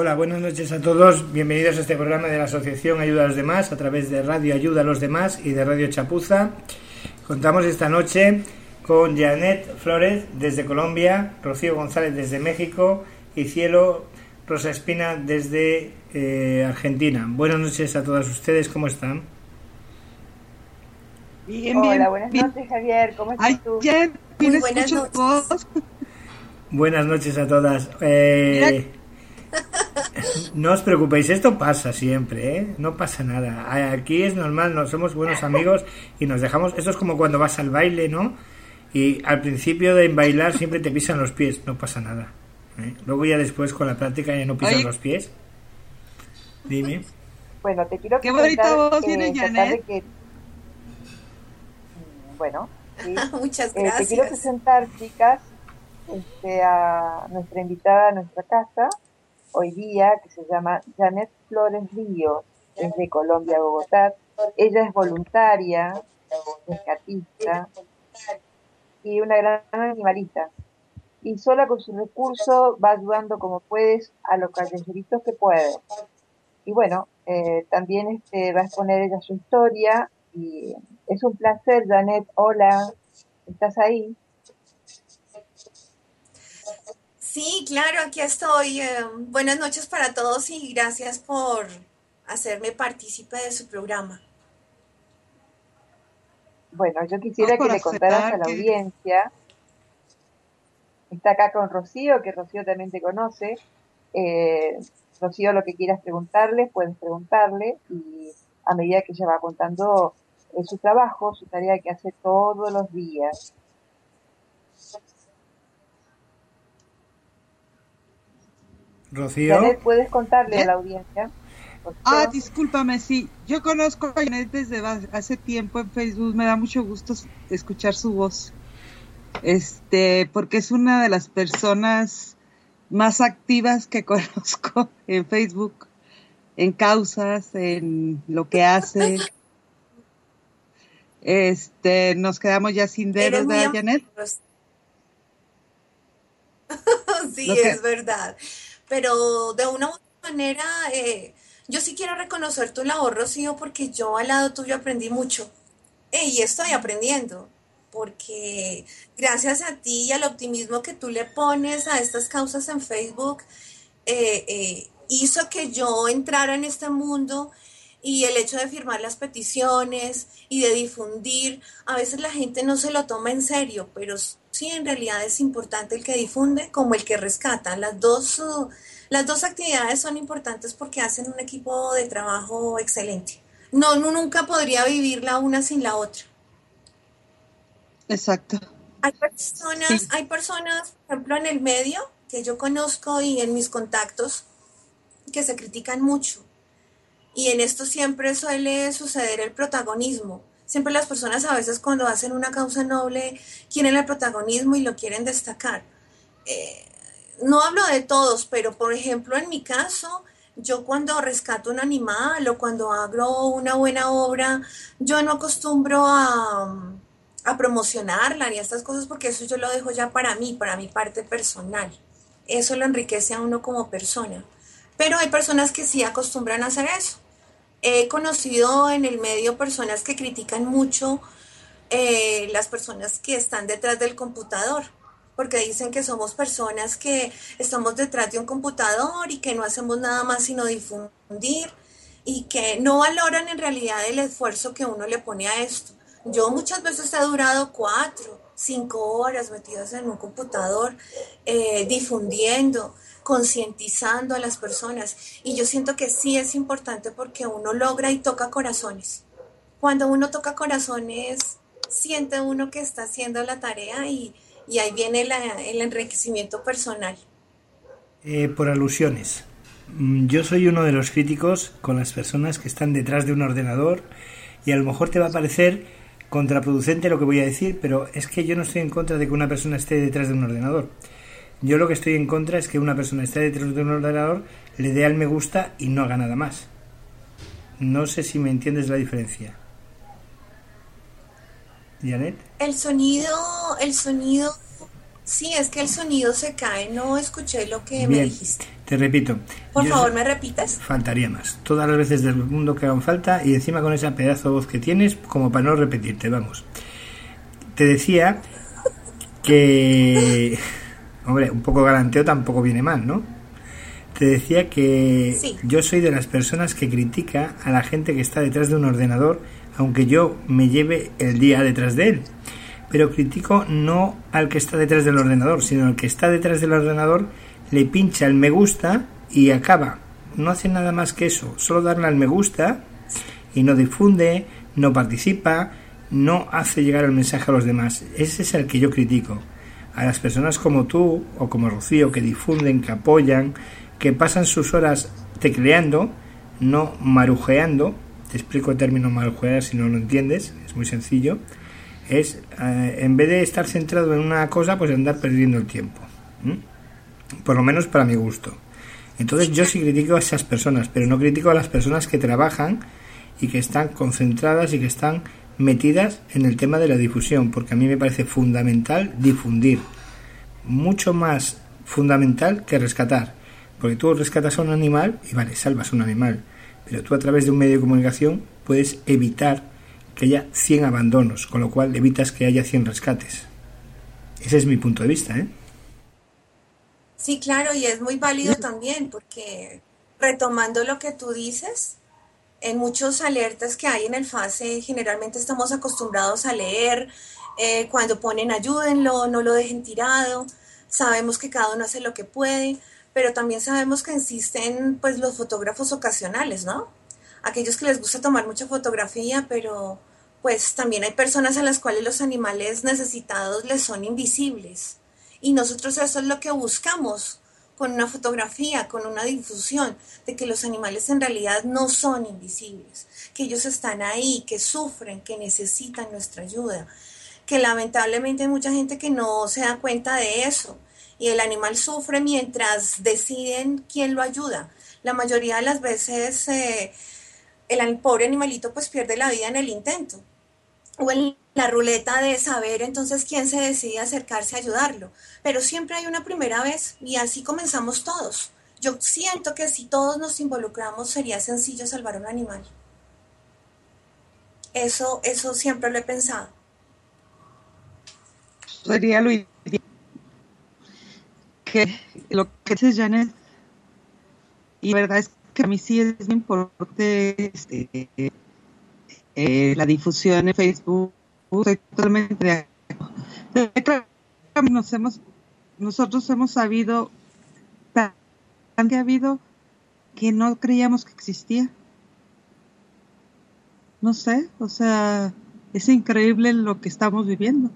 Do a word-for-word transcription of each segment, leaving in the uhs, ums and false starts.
Hola, buenas noches a todos. Bienvenidos a este programa de la Asociación Ayuda a los Demás a través de Radio Ayuda a los Demás y de Radio Chapuza. Contamos esta noche con Janet Flores desde Colombia, Rocío González desde México y Cielo Rosa Espina desde eh, Argentina. Buenas noches a todas ustedes, ¿cómo están? Bien, bien. Hola, buenas bien. noches, Javier. ¿Cómo estás Ay, tú? Jen, Muy buenas escucho tu noches. voz. Buenas noches a todas. Eh, no os preocupéis, esto pasa siempre, ¿eh? No pasa nada. Aquí es normal, no somos buenos amigos y nos dejamos. Esto es como cuando vas al baile, ¿no? Y al principio de bailar siempre te pisan los pies, no pasa nada, ¿eh? Luego ya después con la práctica ya no pisas Oye. los pies. Dime. Bueno, te quiero Qué comentar, bonita voz eh, tiene esta Janet. tarde que... Bueno, sí. Muchas Eh, te quiero gracias. presentar, chicas, este, a nuestra invitada a nuestra casa hoy día, que se llama Janet Flores Ríos, es de Colombia, Bogotá. Ella es voluntaria, rescatista y una gran animalista. Y sola con sus recursos va ayudando como puedes a los callejeritos que puede. Y bueno, eh, también este, va a exponer ella su historia y es un placer, Janet. Hola, ¿estás ahí? Sí, claro, aquí estoy. Eh, buenas noches para todos y gracias por hacerme partícipe de su programa. Bueno, yo quisiera No, por que le contaras a aceptar la que- audiencia. Está acá con Rocío, que Rocío también te conoce. Eh, Rocío, lo que quieras preguntarle, puedes preguntarle y a medida que ella va contando eh, su trabajo, su tarea que hace todos los días. Rocío. Janet, ¿puedes contarle ¿Eh? a la audiencia? Rocío. Ah, discúlpame, sí. Yo conozco a Janet desde ba- hace tiempo en Facebook. Me da mucho gusto s- escuchar su voz. Este, porque es una de las personas más activas que conozco en Facebook, en causas, en lo que hace. Este, nos quedamos ya sin Eres dedos, muy ¿verdad, Janet? amorosa. Sí, Lo que- es verdad. Pero de una u otra manera, eh, yo sí quiero reconocer tu labor, Rocío, porque yo al lado tuyo aprendí mucho. Eh, y estoy aprendiendo, porque gracias a ti y al optimismo que tú le pones a estas causas en Facebook, eh, eh, hizo que yo entrara en este mundo y el hecho de firmar las peticiones y de difundir, a veces la gente no se lo toma en serio, pero sí en realidad es importante el que difunde como el que rescata. Las dos, uh, las dos actividades son importantes porque hacen un equipo de trabajo excelente. No, no nunca podría vivir la una sin la otra. Exacto. Hay personas, Sí. hay personas, por ejemplo, en el medio que yo conozco y en mis contactos que se critican mucho. Y en esto siempre suele suceder el protagonismo. Siempre las personas a veces cuando hacen una causa noble quieren el protagonismo y lo quieren destacar. Eh, no hablo de todos, pero por ejemplo en mi caso, yo cuando rescato un animal o cuando hago una buena obra, yo no acostumbro a, a promocionarla ni a estas cosas porque eso yo lo dejo ya para mí, para mi parte personal. Eso lo enriquece a uno como persona. Pero hay personas que sí acostumbran a hacer eso. He conocido en el medio personas que critican mucho eh, las personas que están detrás del computador, porque dicen que somos personas que estamos detrás de un computador y que no hacemos nada más sino difundir y que no valoran en realidad el esfuerzo que uno le pone a esto. Yo muchas veces he durado cuatro, cinco horas metidas en un computador, eh, difundiendo, concientizando a las personas. Y yo siento que sí es importante porque uno logra y toca corazones. Cuando uno toca corazones, siente uno que está haciendo la tarea y, y ahí viene la, el enriquecimiento personal. Eh, por alusiones. Mm, Yo soy uno de los críticos con las personas que están detrás de un ordenador y a lo mejor te va a parecer contraproducente lo que voy a decir, pero es que yo no estoy en contra de que una persona esté detrás de un ordenador. Yo lo que estoy en contra es que una persona esté detrás de un ordenador, le dé al me gusta y no haga nada más. No sé si me entiendes la diferencia. ¿Janet? El sonido, el sonido, sí, es que el sonido se cae, no escuché lo que me Bien, dijiste. Te repito. Por yo favor, so- ¿me repites? Faltaría más. Todas las veces del mundo que hagan falta y encima con esa pedazo de voz que tienes como para no repetirte, vamos. Te decía que... Hombre, un poco galanteo tampoco viene mal, ¿no? Te decía que Sí. yo soy de las personas que critica a la gente que está detrás de un ordenador, aunque yo me lleve el día detrás de él. Pero critico no al que está detrás del ordenador, sino al que está detrás del ordenador, le pincha el me gusta y acaba. No hace nada más que eso, solo darle al me gusta y no difunde, no participa, no hace llegar el mensaje a los demás. Ese es el que yo critico. A las personas como tú o como Rocío, que difunden, que apoyan, que pasan sus horas tecleando, no marujeando. Te explico el término marujear si no lo entiendes, es muy sencillo. Es, eh, en vez de estar centrado en una cosa, pues andar perdiendo el tiempo. ¿Mm? Por lo menos para mi gusto. Entonces yo sí critico a esas personas, pero no critico a las personas que trabajan y que están concentradas y que están metidas en el tema de la difusión, porque a mí me parece fundamental difundir, mucho más fundamental que rescatar, porque tú rescatas a un animal y vale, salvas a un animal, pero tú a través de un medio de comunicación puedes evitar que haya cien abandonos, con lo cual evitas que haya cien rescates. Ese es mi punto de vista, ¿eh? Sí, claro, y es muy válido también, porque retomando lo que tú dices, en muchos alertas que hay en el FACE, generalmente estamos acostumbrados a leer eh, cuando ponen ayúdenlo, no lo dejen tirado, sabemos que cada uno hace lo que puede, pero también sabemos que existen pues los fotógrafos ocasionales, ¿no? Aquellos que les gusta tomar mucha fotografía, pero pues también hay personas a las cuales los animales necesitados les son invisibles. Y nosotros eso es lo que buscamos con una fotografía, con una difusión, de que los animales en realidad no son invisibles, que ellos están ahí, que sufren, que necesitan nuestra ayuda, que lamentablemente hay mucha gente que no se da cuenta de eso, y el animal sufre mientras deciden quién lo ayuda. La mayoría de las veces eh, el pobre animalito pues pierde la vida en el intento, o en la ruleta de saber entonces quién se decide acercarse a ayudarlo. Pero siempre hay una primera vez y así comenzamos todos. Yo siento que si todos nos involucramos sería sencillo salvar un animal. Eso, eso siempre lo he pensado. Sería lo ideal. Que lo que dices, Janet, y la verdad es que a mí sí es muy importante este, eh, la difusión en Facebook. Estoy totalmente de acuerdo. Nos hemos, nosotros hemos sabido tan que ha habido que no creíamos que existía. No sé, o sea, es increíble lo que estamos viviendo.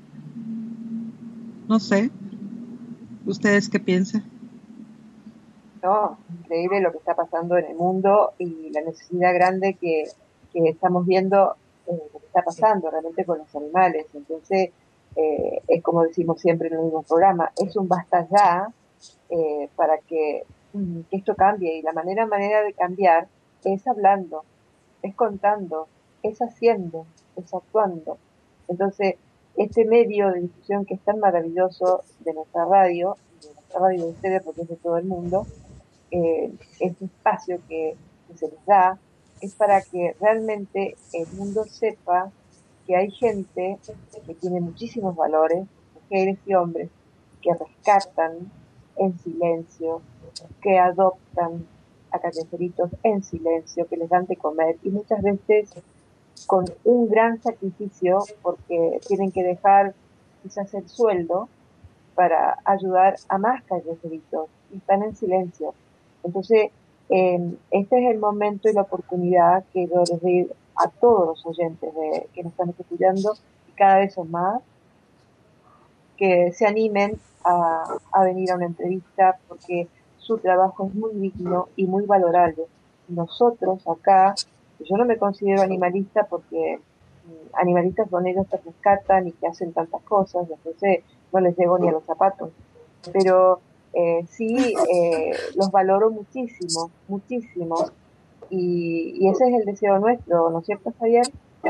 No sé, ¿ustedes qué piensan? No, increíble lo que está pasando en el mundo y la necesidad grande que, que estamos viendo, eh, lo que está pasando realmente con los animales. Entonces, eh, es como decimos siempre en el mismo programa, es un basta ya eh, para que, que esto cambie. Y la manera, manera de cambiar es hablando, es contando, es haciendo, es actuando. Entonces, este medio de difusión que es tan maravilloso de nuestra radio, de nuestra radio de ustedes, porque es de todo el mundo, eh, este espacio que, que se les da, es para que realmente el mundo sepa que hay gente que tiene muchísimos valores, mujeres y hombres, que rescatan en silencio, que adoptan a callejeritos en silencio, que les dan de comer, y muchas veces con un gran sacrificio, porque tienen que dejar quizás el sueldo para ayudar a más callejeritos, y están en silencio. Entonces, eh, este es el momento y la oportunidad que yo les doy a todos los oyentes de, que nos están escuchando, y cada vez son más, que se animen a, a venir a una entrevista, porque su trabajo es muy digno y muy valorable. Nosotros acá, yo no me considero animalista porque mm, animalistas son ellos que rescatan y que hacen tantas cosas, entonces no les llego ni a los zapatos, pero eh, sí eh, los valoro muchísimo, muchísimo, y, y ese es el deseo nuestro, ¿no es cierto, Javier?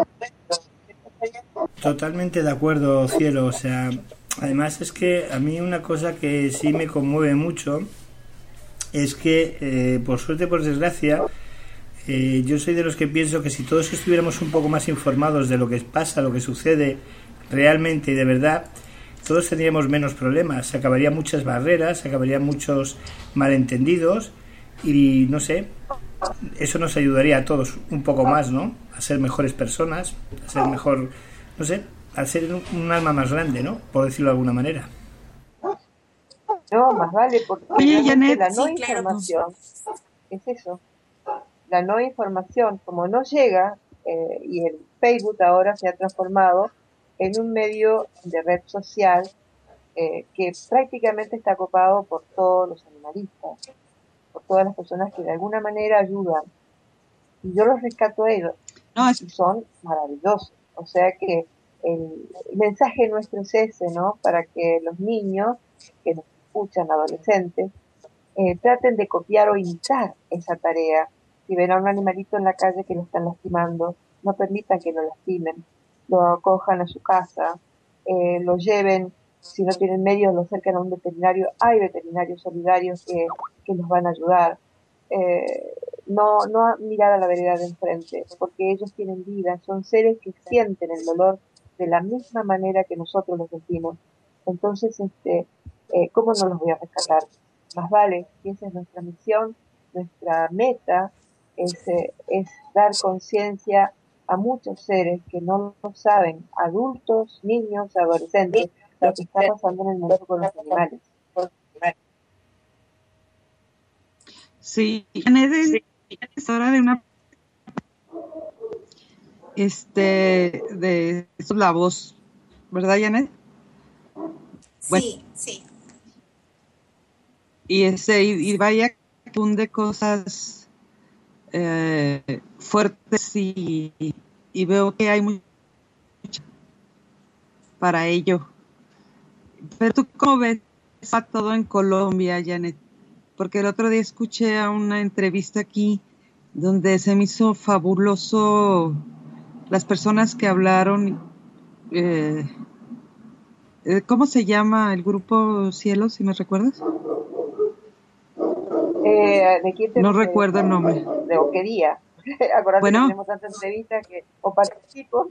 Totalmente de acuerdo, Cielo. O sea, además es que a mí una cosa que sí me conmueve mucho es que, eh, por suerte, por desgracia, eh, yo soy de los que pienso que si todos estuviéramos un poco más informados de lo que pasa, lo que sucede realmente y de verdad, todos tendríamos menos problemas, se acabarían muchas barreras, se acabarían muchos malentendidos y, no sé, eso nos ayudaría a todos un poco más, ¿no? A ser mejores personas, a ser mejor, no sé, a ser un, un alma más grande, ¿no? Por decirlo de alguna manera. No, más vale, porque Oye, Janet, la no sí, claro, información es eso. La no información, como no llega, eh, y el Facebook ahora se ha transformado en un medio de red social eh, que prácticamente está copado por todos los animalistas, por todas las personas que de alguna manera ayudan. Y yo los rescato a ellos, No, es, y son maravillosos. O sea que el, el mensaje nuestro es ese, ¿no? Para que los niños que nos escuchan, adolescentes, eh, traten de copiar o imitar esa tarea. Si ven a un animalito en la calle que lo están lastimando, no permitan que lo lastimen, lo acojan a su casa, eh, lo lleven, si no tienen medios, lo acercan a un veterinario. Hay veterinarios solidarios que, que los van a ayudar. Eh, no, no mirar a la vereda de enfrente, porque ellos tienen vida, son seres que sienten el dolor de la misma manera que nosotros lo sentimos. Entonces, este, eh, ¿cómo no los voy a rescatar? Más vale, y esa es nuestra misión, nuestra meta es, eh, es dar conciencia a muchos seres que no lo saben, adultos, niños, adolescentes, lo que está pasando en el mundo con los animales. sí, Janet es hora de una, este, de la voz, ¿verdad, Janet? Bueno, Sí, sí. y ese, y, y vaya que hunde cosas eh, fuertes y, y veo que hay mucho para ello. Pero tú, ¿cómo ves a todo en Colombia, Janet? Porque el otro día escuché a una entrevista aquí donde se me hizo fabuloso las personas que hablaron. Eh, eh, ¿Cómo se llama el grupo Cielo, si me recuerdas? Eh, ¿De quién te No refieres? recuerdo el nombre. De Boquería. Acordate Bueno. que tenemos tantas entrevistas que o participo.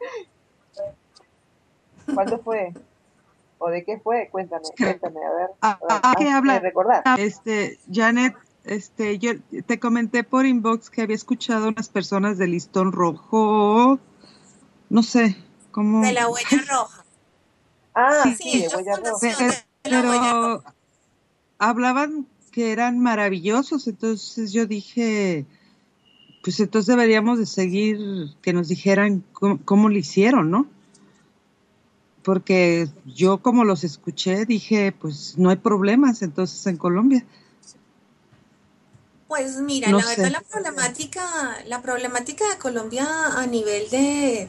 ¿Cuándo fue? ¿O de qué fue? Cuéntame, cuéntame, a ver. Ah, A ver, ah, que hazme habla, recordar. este, Janet, este, yo te comenté por inbox que había escuchado a unas personas de Listón Rojo, no sé, cómo. De la huella roja. Ah, Sí, sí, Sí, de la Huella Roja. fundación pero, de la huella pero roja. hablaban que eran maravillosos, entonces yo dije, pues entonces deberíamos de seguir que nos dijeran cómo, cómo lo hicieron, ¿no? Porque yo como los escuché dije, pues no hay problemas entonces en Colombia. Pues mira, No la verdad sé. la problemática, la problemática de Colombia a nivel de,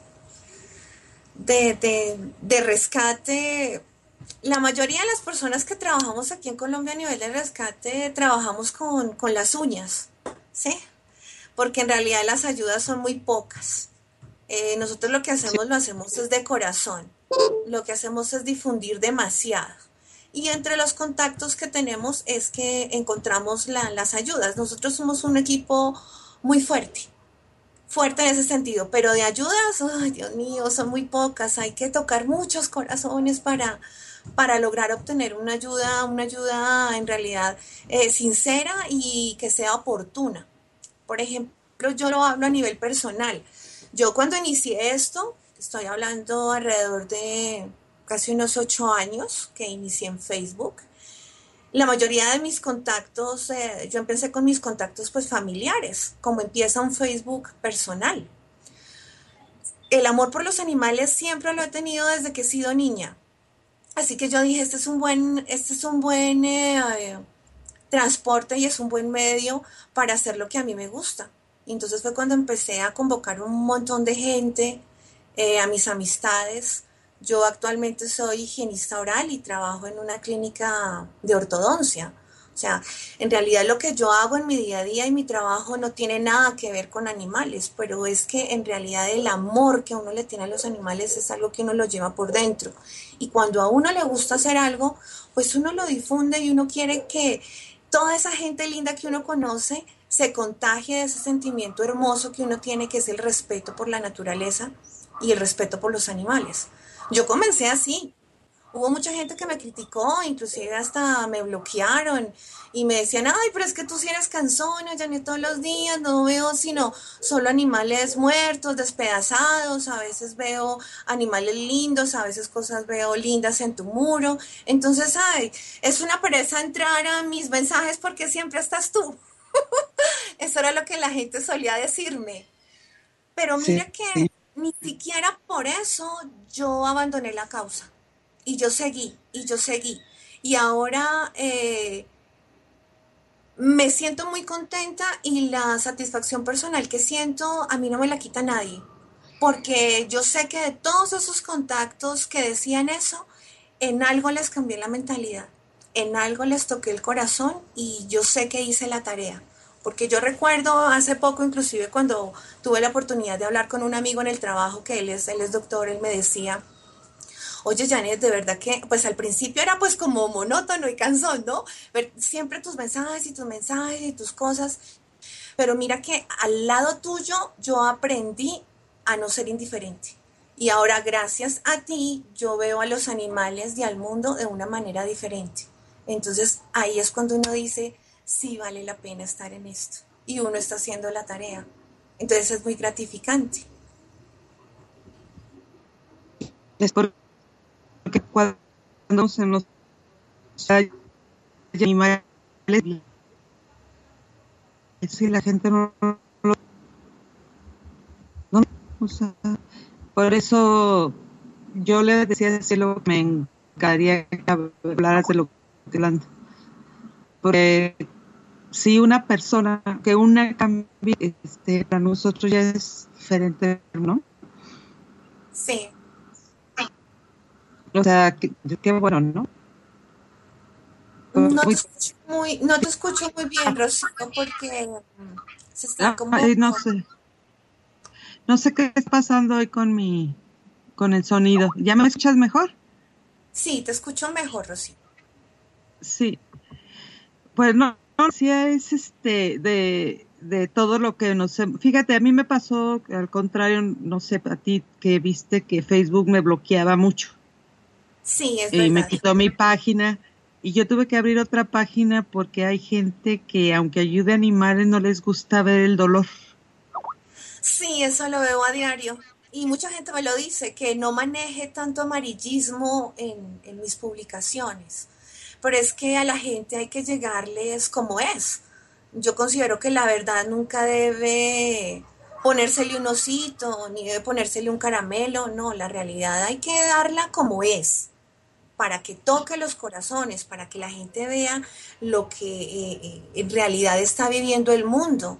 de, de, de rescate, la mayoría de las personas que trabajamos aquí en Colombia a nivel de rescate trabajamos con, con las uñas, ¿sí? Porque en realidad las ayudas son muy pocas. Eh, nosotros lo que hacemos, lo hacemos es de corazón. Lo que hacemos es difundir demasiado. Y entre los contactos que tenemos es que encontramos la, las ayudas. Nosotros somos un equipo muy fuerte, fuerte en ese sentido, pero de ayudas, ay Dios mío, son muy pocas. Hay que tocar muchos corazones para, para lograr obtener una ayuda, una ayuda en realidad eh, sincera y que sea oportuna. Por ejemplo, yo lo hablo a nivel personal. Yo cuando inicié esto, estoy hablando alrededor de casi unos ocho años que inicié en Facebook. La mayoría de mis contactos, eh, yo empecé con mis contactos pues familiares, como empieza un Facebook personal. El amor por los animales siempre lo he tenido desde que he sido niña. Así que yo dije, este es un buen, este es un buen eh, transporte y es un buen medio para hacer lo que a mí me gusta. Y entonces fue cuando empecé a convocar un montón de gente, eh, a mis amistades. Yo actualmente soy higienista oral y trabajo en una clínica de ortodoncia. O sea, en realidad lo que yo hago en mi día a día y mi trabajo no tiene nada que ver con animales, pero es que en realidad el amor que uno le tiene a los animales es algo que uno lo lleva por dentro. Y cuando a uno le gusta hacer algo, pues uno lo difunde y uno quiere que, toda esa gente linda que uno conoce se contagia de ese sentimiento hermoso que uno tiene, que es el respeto por la naturaleza y el respeto por los animales. Yo comencé así. Hubo mucha gente que me criticó, inclusive hasta me bloquearon y me decían, ay, pero es que tú sí eres cansona, Janet, todos los días no veo sino solo animales muertos, despedazados, a veces veo animales lindos, a veces cosas veo lindas en tu muro. Entonces, ay, es una pereza entrar a mis mensajes porque siempre estás tú. Eso era lo que la gente solía decirme. Pero Sí, mira que ni siquiera por eso yo abandoné la causa. Y yo seguí, y yo seguí. Y ahora eh, me siento muy contenta y la satisfacción personal que siento a mí no me la quita nadie. Porque yo sé que de todos esos contactos que decían eso, en algo les cambié la mentalidad, en algo les toqué el corazón y yo sé que hice la tarea. Porque yo recuerdo hace poco, inclusive cuando tuve la oportunidad de hablar con un amigo en el trabajo, que él es, él es doctor, él me decía, oye, Janet, de verdad que, pues al principio era pues como monótono y cansón, ¿no? Ver siempre tus mensajes y tus mensajes y tus cosas, pero mira que al lado tuyo yo aprendí a no ser indiferente. Y ahora gracias a ti yo veo a los animales y al mundo de una manera diferente. Entonces ahí es cuando uno dice, sí vale la pena estar en esto. Y uno está haciendo la tarea. Entonces es muy gratificante. es porque cuando se nos hay animales, si la gente no lo... No, o sea, por eso yo le decía a Cielo que me encantaría que hablaras de lo que hablando. Porque si una persona, que una cambie, este, para nosotros ya es diferente, ¿no? Sí. O sea, qué, qué bueno, ¿no? No te Muy, escucho muy, no te escucho muy bien, Rocío, porque mm, se está como... ay, no sé, no sé qué está pasando hoy con mi, con el sonido. ¿Ya me escuchas mejor? Sí, te escucho mejor, Rocío. Sí. Pues no, no, sí es este de, de todo lo que nos... Fíjate, a mí me pasó, al contrario, no sé, a ti que viste que Facebook me bloqueaba mucho Sí, es y me verdad. quitó mi página y yo tuve que abrir otra página porque hay gente que aunque ayude a animales no les gusta ver el dolor. Sí, eso lo veo a diario. Y mucha gente me lo dice, que no maneje tanto amarillismo en, en mis publicaciones. Pero es que a la gente hay que llegarles como es. Yo considero que la verdad nunca debe ponérsele un osito, ni debe ponérsele un caramelo. No, la realidad hay que darla como es, para que toque los corazones, para que la gente vea lo que eh, eh, en realidad está viviendo el mundo.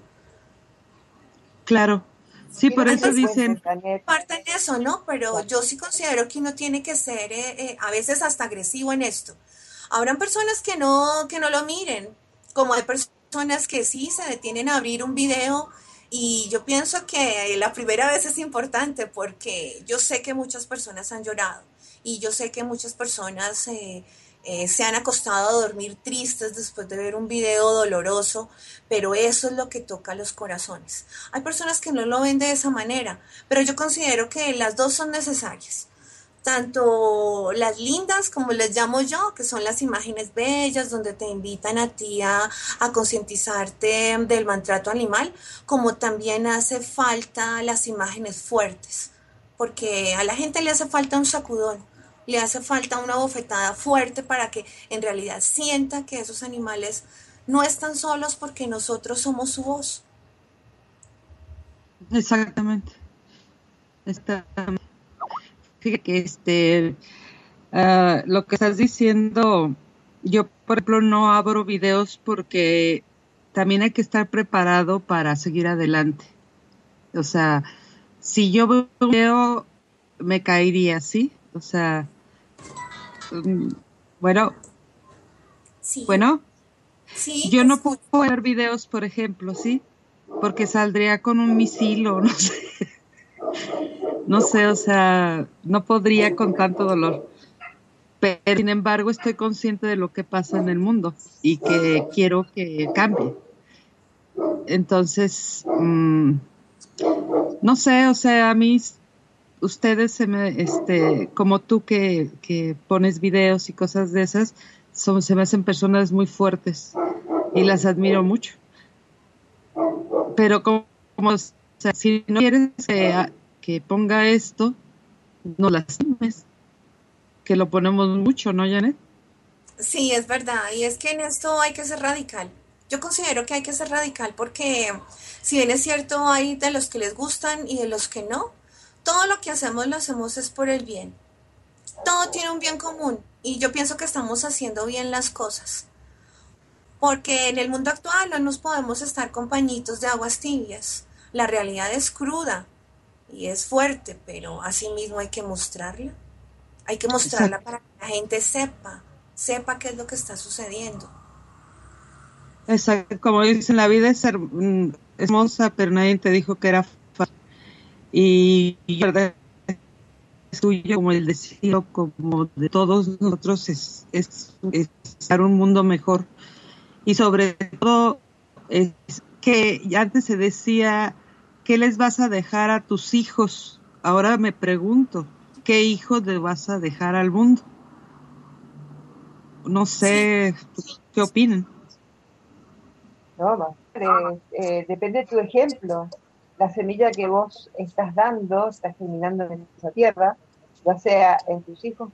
Claro, sí, Quiero por que Hay eso te personas cuente, dicen, Janet. que parten eso, ¿no? Pero yo sí considero que uno tiene que ser eh, eh, a veces hasta agresivo en esto. Habrán personas que no, que no lo miren, como hay personas que sí se detienen a abrir un video y yo pienso que la primera vez es importante porque yo sé que muchas personas han llorado y yo sé que muchas personas eh, eh, se han acostado a dormir tristes después de ver un video doloroso, pero eso es lo que toca los corazones. Hay personas que no lo ven de esa manera, pero yo considero que las dos son necesarias. Tanto las lindas, como les llamo yo, que son las imágenes bellas, donde te invitan a ti a, a concientizarte del maltrato animal, como también hace falta las imágenes fuertes, porque a la gente le hace falta un sacudón, le hace falta una bofetada fuerte para que en realidad sienta que esos animales no están solos porque nosotros somos su voz. exactamente, está, fíjate que este, uh, lo que estás diciendo, yo por ejemplo no abro videos porque también hay que estar preparado para seguir adelante. O sea, si yo veo un video, me caería, ¿sí? O sea, um, bueno, Sí, bueno, sí, yo te no puedo escucho. ver videos, por ejemplo, ¿sí? Porque saldría con un misil o no sé, no sé, o sea, no podría con tanto dolor. pero sin embargo estoy consciente de lo que pasa en el mundo y que quiero que cambie. Entonces, mmm, no sé, o sea, a mí, ustedes se me, este, como tú que, que pones videos y cosas de esas, son, se me hacen personas muy fuertes y las admiro mucho. Pero como, como o sea, si no quieres que, que ponga esto, no lastimes, que lo ponemos mucho, ¿no, Janet? Sí, es verdad, y es que en esto hay que ser radical. Yo considero que hay que ser radical porque si bien es cierto, hay de los que les gustan y de los que no, todo lo que hacemos lo hacemos es por el bien. Todo tiene un bien común y yo pienso que estamos haciendo bien las cosas. Porque en el mundo actual no nos podemos estar con pañitos de aguas tibias. La realidad es cruda y es fuerte, pero así mismo hay que mostrarla. Hay que mostrarla para que la gente sepa, sepa qué es lo que está sucediendo. Exacto, como dicen, la vida es, her es hermosa, pero nadie te dijo que era fácil. Y, y verdad, es tuyo, como el deseo, como de todos nosotros, es, es, es dar un mundo mejor. Y sobre todo, es que antes se decía, ¿qué les vas a dejar a tus hijos? Ahora me pregunto, ¿qué hijos le vas a dejar al mundo? No sé, ¿qué opinan? No, más, eh, eh, depende de tu ejemplo. La semilla que vos estás dando, estás germinando en esa tierra, ya sea en tus hijos,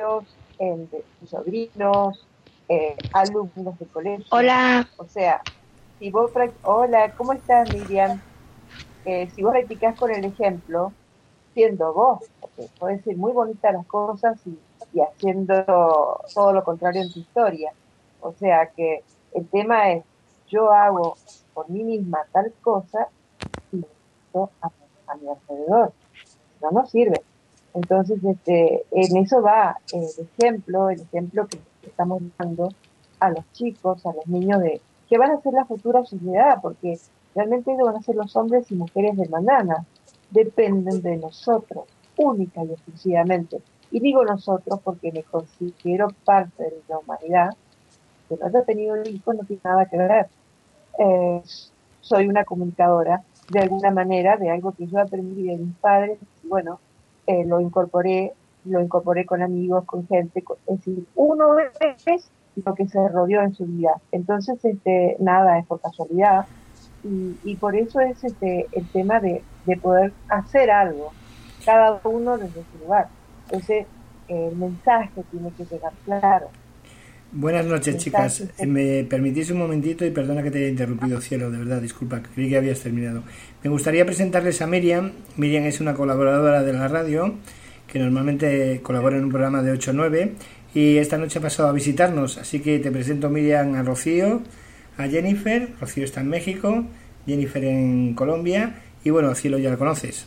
en tus sobrinos, eh, alumnos de colegio. Hola. O sea, si vos, hola, ¿cómo estás, Miriam? Eh, si vos practicás con el ejemplo, siendo vos, porque podés ser muy bonitas las cosas y, y haciendo todo lo contrario en tu historia. O sea que el tema es, yo hago por mí misma tal cosa y necesito a, a mi alrededor. No nos sirve. Entonces, este, en eso va el ejemplo, el ejemplo que estamos dando a los chicos, a los niños de que van a ser la futura sociedad, porque realmente ellos van a ser los hombres y mujeres de mañana. Dependen de nosotros, única y exclusivamente. Y digo nosotros porque me considero parte de la humanidad. Que no haya tenido un hijo no tiene nada que ver. Eh, soy una comunicadora de alguna manera de algo que yo aprendí de mis padres y bueno, eh, lo incorporé, lo incorporé con amigos, con gente, con, es decir, uno es lo que se rodeó en su vida. Entonces, este, nada es por casualidad y, y por eso es este el tema de, de poder hacer algo, cada uno desde su lugar. Entonces, eh, el mensaje tiene que llegar claro. Buenas noches, chicas. ¿Me permitís un momentito? Y perdona que te haya interrumpido, cielo, de verdad, disculpa, creí que habías terminado. Me gustaría presentarles a Miriam. Miriam es una colaboradora de la radio, que normalmente colabora en un programa de ocho a nueve, y esta noche ha pasado a visitarnos, así que te presento, Miriam, a Rocío, a Jennifer. Rocío está en México, Jennifer en Colombia, y bueno, cielo ya la conoces.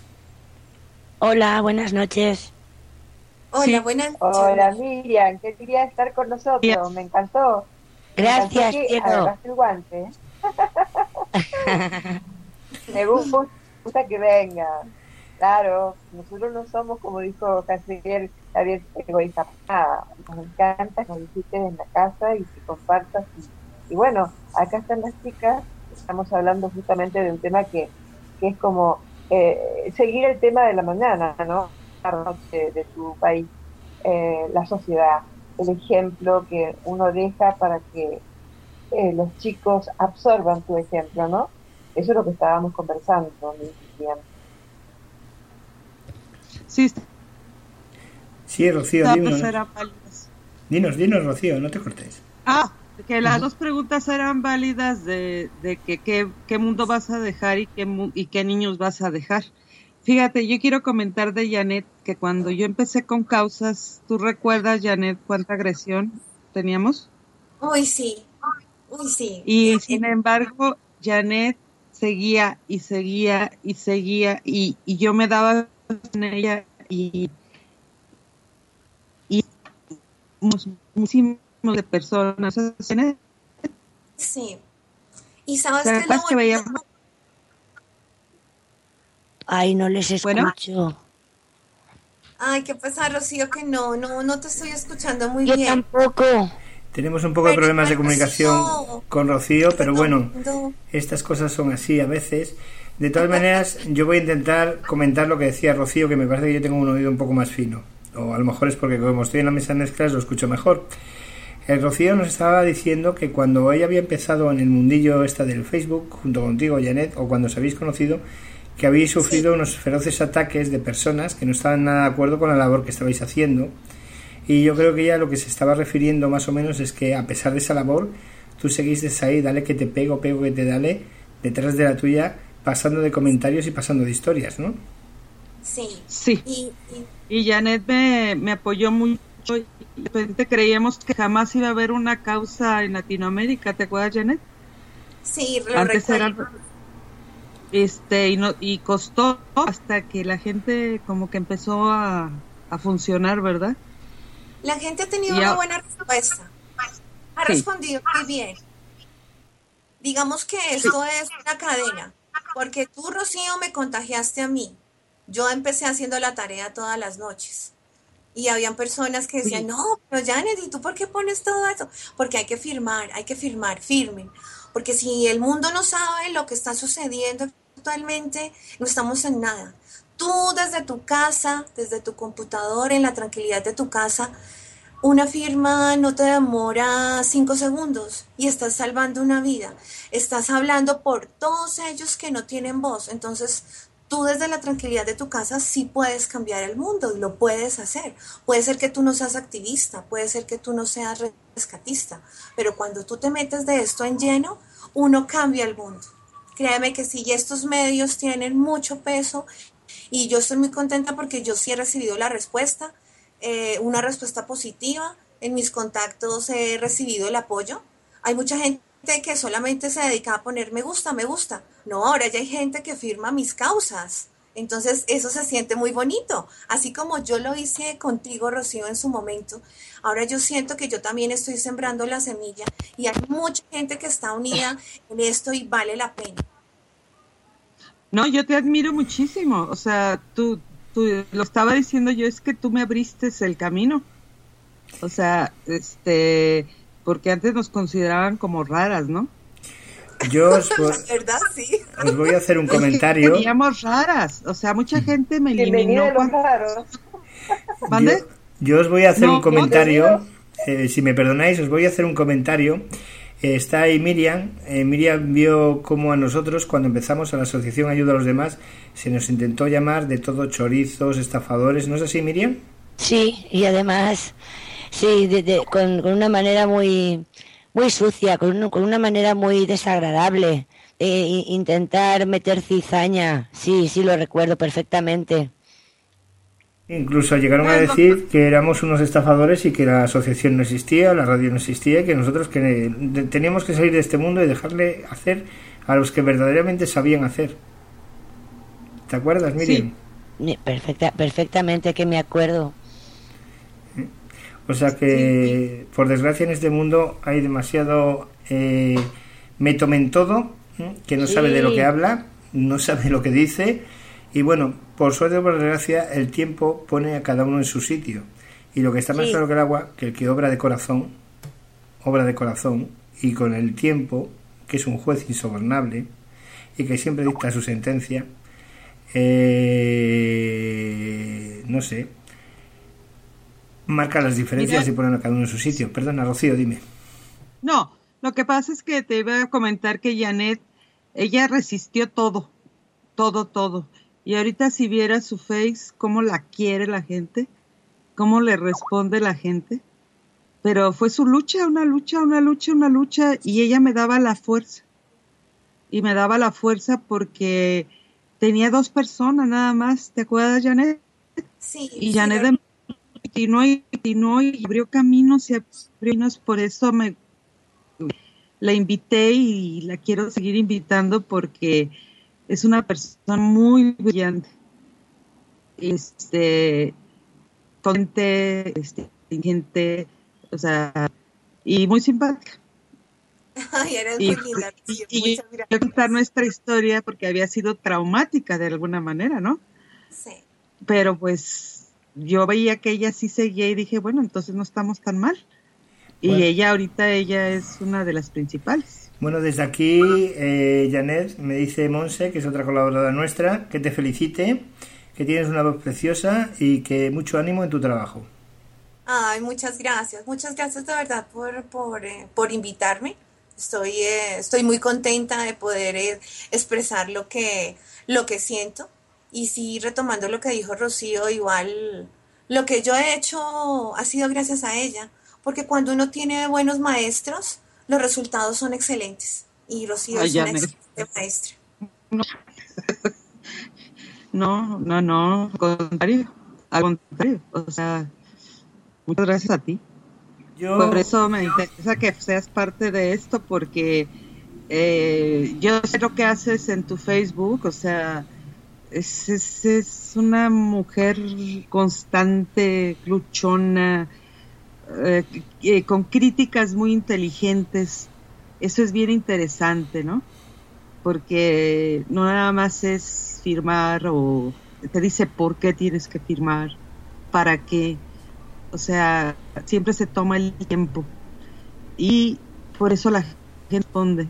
Hola, buenas noches. Hola, Sí. buenas noches. Hola, Miriam, que quería estar con nosotros, Bien. me encantó. Gracias, me encantó que cielo. agarraste el guante. Me gusta que venga. Claro, nosotros no somos, como dijo Canciller, Javier, egoísta para nada. Nos encanta que nos visites en la casa y que compartas. Y, y bueno, acá están las chicas, estamos hablando justamente de un tema que, que es como eh, seguir el tema de la mañana, ¿no? De, de tu país, eh, la sociedad, el ejemplo que uno deja para que eh, los chicos absorban tu ejemplo, ¿no? Eso es lo que estábamos conversando, Miriam. Sí, Sí, Rocío, dinos. eran válidas. Dinos, dinos, Rocío, no te cortes. Ah, que las dos preguntas eran válidas de, de que qué, qué mundo vas a dejar y qué, y qué niños vas a dejar. Fíjate, yo quiero comentar de Janet que cuando yo empecé con causas, ¿tú recuerdas, Janet, cuánta agresión teníamos? Uy, sí. Uy, sí. Y Eh, sin eh, embargo, Janet seguía y seguía y seguía y, y yo me daba con ella y, y muchísimos de personas. Janet, sí. Y sabes ¿te qué es lo acuerdas que bonito? veíamos? Ay, no les Bueno. escucho. Ay, qué pasa, Rocío, que no, no, no te estoy escuchando muy Yo bien. tampoco. Tenemos un poco de Pero, problemas de ay, comunicación Rocío, con Rocío, pero bueno, no. estas cosas son así a veces. De todas maneras, yo voy a intentar comentar lo que decía Rocío, que me parece que yo tengo un oído un poco más fino. O a lo mejor es porque como estoy en la mesa de mezclas lo escucho mejor. El Rocío nos estaba diciendo que cuando ella había empezado en el mundillo esta del Facebook, junto contigo, Janet, o cuando os habéis conocido, que habéis sufrido Sí, unos feroces ataques de personas que no estaban nada de acuerdo con la labor que estabais haciendo. Y yo creo que ella lo que se estaba refiriendo más o menos es que a pesar de esa labor, tú seguiste ahí, dale que te pego, pego que te dale, detrás de la tuya, pasando de comentarios y pasando de historias, ¿no? sí. Sí, Y, y y Janet me, me apoyó mucho. Y de repente creíamos que jamás iba a haber una causa en Latinoamérica, ¿te acuerdas, Janet? sí, lo Antes era, recuerdo. este, y no, y costó hasta que la gente como que empezó a, a funcionar, ¿verdad? La gente ha tenido Y una ya, buena respuesta. Ha sí, respondido muy bien. Digamos que sí, esto es una cadena, porque tú, Rocío, me contagiaste a mí. Yo empecé haciendo la tarea todas las noches. Y habían personas que decían, sí. no, pero Janet, ¿y tú por qué pones todo eso? Porque hay que firmar, hay que firmar, firmen. Porque si el mundo no sabe lo que está sucediendo actualmente, no estamos en nada. Tú desde tu casa, desde tu computador, en la tranquilidad de tu casa, una firma no te demora cinco segundos y estás salvando una vida. Estás hablando por todos ellos que no tienen voz. Entonces, tú desde la tranquilidad de tu casa sí puedes cambiar el mundo y lo puedes hacer. Puede ser que tú no seas activista, puede ser que tú no seas rescatista, pero cuando tú te metes de esto en lleno, uno cambia el mundo. Créeme que sí, y estos medios tienen mucho peso y yo estoy muy contenta porque yo sí he recibido la respuesta, eh, una respuesta positiva. En mis contactos he recibido el apoyo. Hay mucha gente que solamente se dedica a poner me gusta, me gusta. No, ahora ya hay gente que firma mis causas. Entonces eso se siente muy bonito. Así como yo lo hice contigo, Rocío, en su momento, ahora yo siento que yo también estoy sembrando la semilla y hay mucha gente que está unida en esto y vale la pena. No, yo te admiro muchísimo. O sea, tú, tú lo estaba diciendo yo, es que tú me abriste el camino. O sea, este, porque antes nos consideraban como raras, ¿no? Yo os, La vo- verdad, sí. os voy a hacer un Es que comentario. teníamos raras. O sea, mucha gente me Bienvenida eliminó a los cuando... raros. Yo, ¿Mande? yo os voy a hacer un No, no, comentario. Eh, si me perdonáis, os voy a hacer un comentario. Eh, está ahí Miriam. Eh, Miriam vio cómo a nosotros, cuando empezamos a la Asociación Ayuda a los Demás, se nos intentó llamar de todo chorizos, estafadores. ¿No es así, Miriam? Sí, y además, sí, de- de- con, con una manera muy, muy sucia, con, un- con una manera muy desagradable, de i- intentar meter cizaña. Sí, sí, lo recuerdo perfectamente. Incluso llegaron a Bueno, decir que éramos unos estafadores y que la asociación no existía, la radio no existía y que nosotros que de- teníamos que salir de este mundo y dejarle hacer a los que verdaderamente sabían hacer. ¿Te acuerdas, sí, Miriam? Ni- Perfecta, perfectamente que me acuerdo. O sea sí, y que, por desgracia, en este mundo hay demasiado eh, me tomen todo, ¿eh? Que no sabe de lo que Sí, habla, no sabe lo que dice. Y bueno, por suerte o por desgracia, el tiempo pone a cada uno en su sitio. Y lo que está más claro sí. que el agua, que el que obra de corazón, obra de corazón, y con el tiempo, que es un juez insobornable, y que siempre dicta su sentencia, eh, no sé, marca las diferencias mira, y pone a cada uno en su sitio. Perdona, Rocío, dime. no, lo que pasa es que te iba a comentar que Janet, ella resistió todo, todo, todo. Y ahorita si viera su face, cómo la quiere la gente, cómo le responde la gente. Pero fue su lucha, una lucha, una lucha, una lucha, y ella me daba la fuerza. Y me daba la fuerza porque tenía dos personas nada más, ¿te acuerdas, Janet? Sí, Y sí, lo Janet continuó y continuó y abrió caminos y abrió caminos, por eso me la invité y la quiero seguir invitando porque es una persona muy brillante, este, gente, este, inteligente, o sea, y muy simpática. Ay, eres Y, muy linda, y, Rocío. y Muchas quiero contar gracias. nuestra historia porque había sido traumática de alguna manera, ¿no? Sí. Pero pues yo veía que ella sí seguía y dije, bueno, entonces no estamos tan mal. Y bueno, ella ahorita, ella es una de las principales. Bueno, desde aquí, eh, Janet, me dice Monse, que es otra colaboradora nuestra, que te felicite, que tienes una voz preciosa y que mucho ánimo en tu trabajo. Ay, muchas gracias, muchas gracias de verdad por, por, eh, por invitarme. Estoy, eh, estoy muy contenta de poder eh, expresar lo que, lo que siento. Y sí, retomando lo que dijo Rocío, igual lo que yo he hecho ha sido gracias a ella, porque cuando uno tiene buenos maestros, los resultados son excelentes. Y Rocío Ay, es una Janet. excelente maestra. No, no, no, al contrario, al contrario, o sea, muchas gracias a ti. Por Yo, eso me interesa que seas parte de esto, porque eh, yo sé lo que haces en tu Facebook, o sea, es, es, es una mujer constante, luchona, eh, eh, con críticas muy inteligentes. Eso es bien interesante, ¿no? Porque no nada más es firmar o te dice por qué tienes que firmar, para qué. O sea, siempre se toma el tiempo y por eso la gente responde.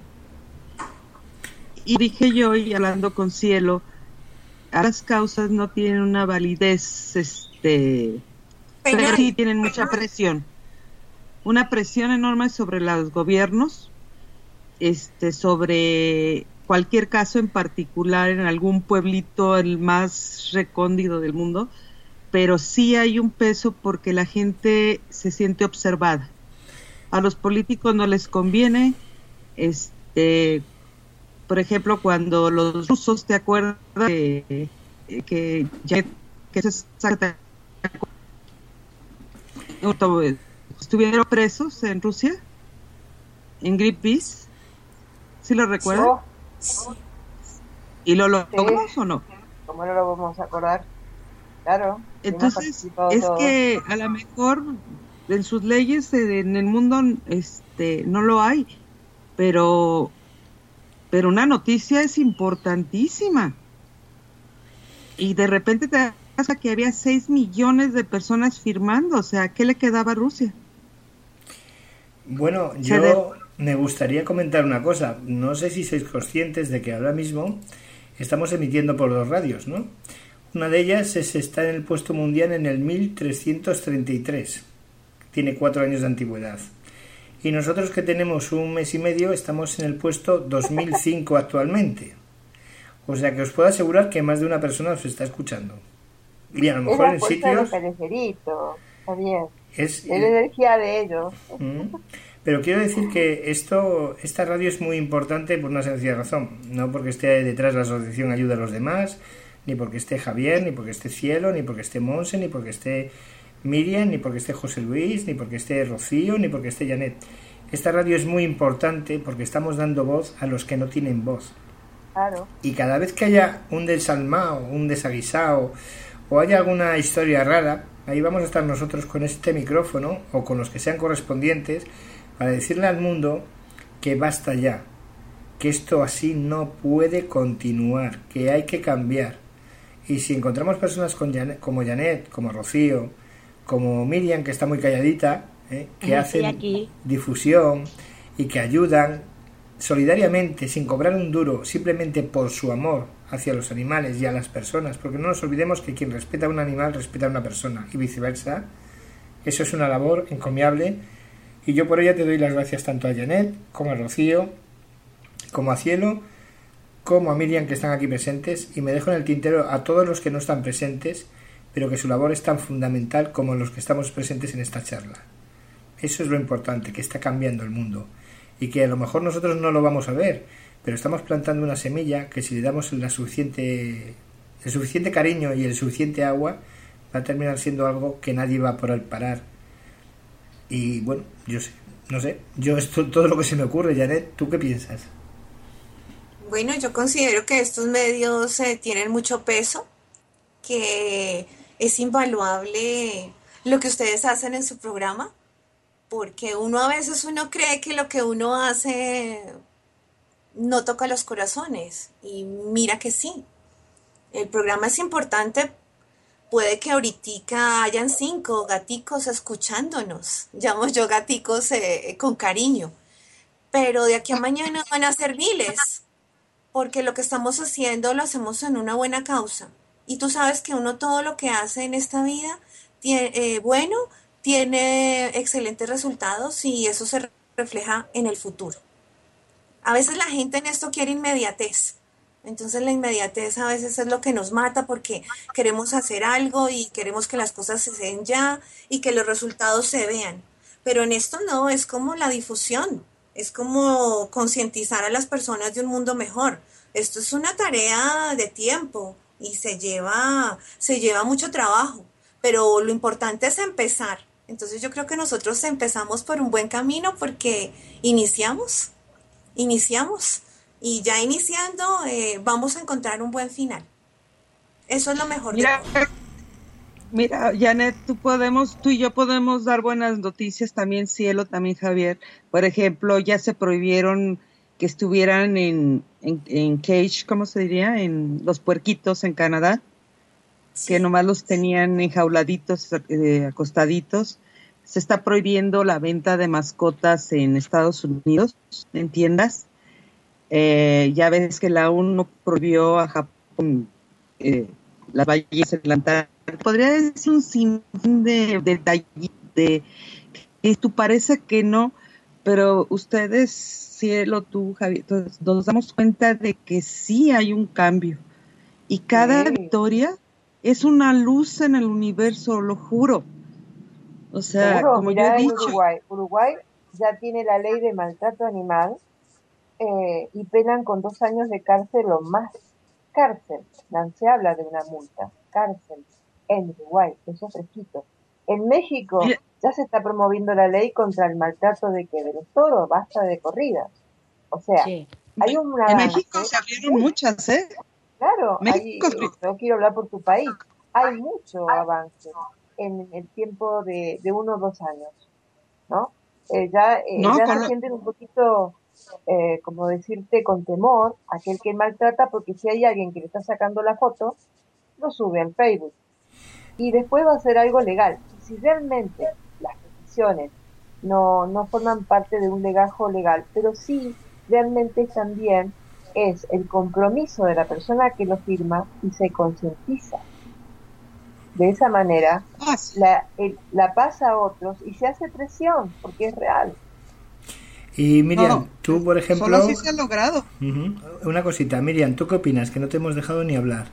Y dije yo, y hablando con Cielo, las causas no tienen una validez, este, pero sí tienen mucha presión, una presión enorme sobre los gobiernos, este, sobre cualquier caso en particular en algún pueblito el más recóndito del mundo, pero sí hay un peso porque la gente se siente observada. A los políticos no les conviene, este, por ejemplo, cuando los rusos, ¿te acuerdas de, que ya que se estuvieron presos en Rusia, en Greenpeace? ¿Sí lo recuerdan? Oh, ¿Y lo sí. logramos o no? ¿Cómo no lo vamos a acordar? Claro. Entonces, es todos. Que a lo mejor en sus leyes en el mundo este no lo hay, pero pero una noticia es importantísima. Y de repente te das cuenta que había seis millones de personas firmando, o sea, ¿qué le quedaba a Rusia? Bueno, yo me gustaría comentar una cosa. No sé si sois conscientes de que ahora mismo estamos emitiendo por dos radios, ¿no? Una de ellas es, está en el puesto mundial en el mil trescientos treinta y tres. Tiene cuatro años de antigüedad. Y nosotros, que tenemos un mes y medio, estamos en el puesto dos mil cinco actualmente. O sea que os puedo asegurar que más de una persona os está escuchando. Y a lo mejor en sitios... Está bien. Es, es la energía de ellos. Pero quiero decir que esto, esta radio es muy importante por una sencilla razón. No porque esté detrás de la asociación Ayuda a los Demás, ni porque esté Javier, ni porque esté Cielo, ni porque esté Monse, ni porque esté Miriam, ni porque esté José Luis, ni porque esté Rocío, ni porque esté Janet. Esta radio es muy importante porque estamos dando voz a los que no tienen voz. Claro. Y cada vez que haya un desalmado, un desaguisado, o haya alguna historia rara, ahí vamos a estar nosotros con este micrófono, o con los que sean correspondientes, para decirle al mundo que basta ya, que esto así no puede continuar, que hay que cambiar. Y si encontramos personas con Janet, como Janet, como Rocío, como Miriam, que está muy calladita, ¿eh? que hacen difusión y que ayudan solidariamente, sin cobrar un duro, simplemente por su amor hacia los animales y a las personas, porque no nos olvidemos que quien respeta a un animal respeta a una persona y viceversa. Eso es una labor encomiable, y yo por ella te doy las gracias tanto a Janet como a Rocío, como a Cielo, como a Miriam, que están aquí presentes, y me dejo en el tintero a todos los que no están presentes, pero que su labor es tan fundamental como los que estamos presentes en esta charla. Eso es lo importante, que está cambiando el mundo, y que a lo mejor nosotros no lo vamos a ver, pero estamos plantando una semilla que, si le damos la suficiente, el suficiente cariño y el suficiente agua, va a terminar siendo algo que nadie va a poder parar. Y bueno, yo sé, no sé, yo esto todo lo que se me ocurre. Janet, ¿tú qué piensas? Bueno, yo considero que estos medios eh, tienen mucho peso, que es invaluable lo que ustedes hacen en su programa, porque uno a veces uno cree que lo que uno hace no toca los corazones, y mira que sí. El programa es importante puede que ahorita hayan cinco gaticos escuchándonos, llamo yo gaticos eh, con cariño, pero de aquí a mañana van a ser miles, porque lo que estamos haciendo lo hacemos en una buena causa. Y tú sabes que uno todo lo que hace en esta vida, tiene, eh, bueno, tiene excelentes resultados y eso se refleja en el futuro. A veces la gente en esto quiere inmediatez. Entonces la inmediatez a veces es lo que nos mata porque queremos hacer algo y queremos que las cosas se den ya y que los resultados se vean. Pero en esto no, es como la difusión, es como concientizar a las personas de un mundo mejor. Esto es una tarea de tiempo y se lleva, se lleva mucho trabajo, pero lo importante es empezar. Entonces yo creo que nosotros empezamos por un buen camino porque iniciamos, iniciamos. Y ya iniciando, eh, vamos a encontrar un buen final. Eso es lo mejor. Mira, de todo. Mira, Janet, tú podemos, tú y yo podemos dar buenas noticias también, Cielo, también Javier. Por ejemplo, ya se prohibieron que estuvieran en, en, en cage, ¿cómo se diría? En los puerquitos en Canadá, sí, que nomás los tenían enjauladitos, eh, acostaditos. Se está prohibiendo la venta de mascotas en Estados Unidos, en tiendas. Eh, ya ves que la ONU prohibió a Japón eh, las vallas en la Antártida. Podría decir un sinfín de detalles de, de tú parece que no, pero ustedes, Cielo, tú, Javier, nos damos cuenta de que sí hay un cambio y cada sí. victoria es una luz en el universo, lo juro. O sea, Seguro, como mirá, yo he dicho, Uruguay, Uruguay ya tiene la ley de maltrato animal. Eh, y penan con dos años de cárcel o más. Cárcel, no se habla de una multa, cárcel en Uruguay, eso es fresquito. En México Mira. ya se está promoviendo la ley contra el maltrato de que de los toros, basta de corridas. O sea, sí. hay una... En México se abrieron muchas, ¿eh? Claro, México hay, no quiero hablar por tu país, hay mucho avance en el tiempo de, de uno o dos años, ¿no? Eh, ya eh, no, ya se sienten un poquito... Eh, como decirte con temor, aquel que maltrata, porque si hay alguien que le está sacando la foto, lo sube al Facebook y después va a ser algo legal. Y si realmente las peticiones no, no forman parte de un legajo legal, pero sí realmente también es el compromiso de la persona que lo firma y se concientiza. De esa manera la, el, la pasa a otros y se hace presión, porque es real. Y Miriam, no, tú por ejemplo... Solo así se ha logrado. Uh-huh. Una cosita, Miriam, ¿tú qué opinas? Que no te hemos dejado ni hablar.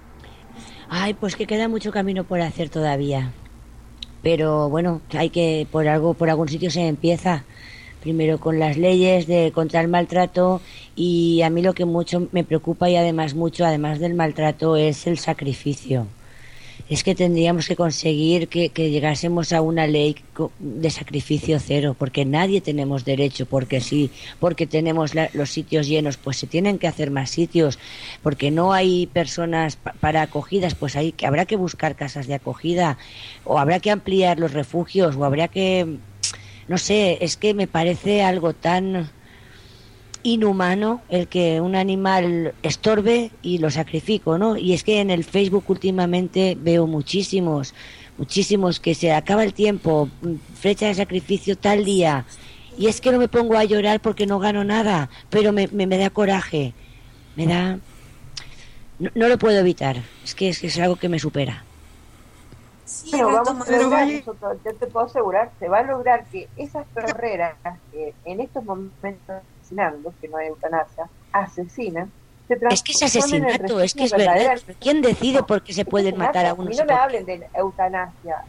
Ay, pues que queda mucho camino por hacer todavía. Pero bueno, hay que, por algo, por algún sitio se empieza. Primero con las leyes de contra el maltrato, y a mí lo que mucho me preocupa y además mucho, además del maltrato, es el sacrificio. Es que tendríamos que conseguir que, que llegásemos a una ley de sacrificio cero, porque nadie tenemos derecho, porque sí, porque tenemos la, los sitios llenos, pues se tienen que hacer más sitios, porque no hay personas pa, para acogidas, pues hay que habrá que buscar casas de acogida, o habrá que ampliar los refugios, o habrá que, no sé, es que me parece algo tan inhumano el que un animal estorbe y lo sacrifico, ¿no? Y es que en el Facebook últimamente veo muchísimos, muchísimos que se acaba el tiempo, fecha de sacrificio tal día, y es que no me pongo a llorar porque no gano nada, pero me, me, me da coraje, me da... No, no lo puedo evitar, es que, es que es algo que me supera. Sí, pero vamos a lograr, nosotros, yo te puedo asegurar, se va a lograr que esas perreras que en estos momentos asesinando, que no hay eutanasia, asesinan, se es que es asesinato, es que es verdad. ¿Quién decide no, por qué se pueden matar a uno? Y no me hablen de eutanasia,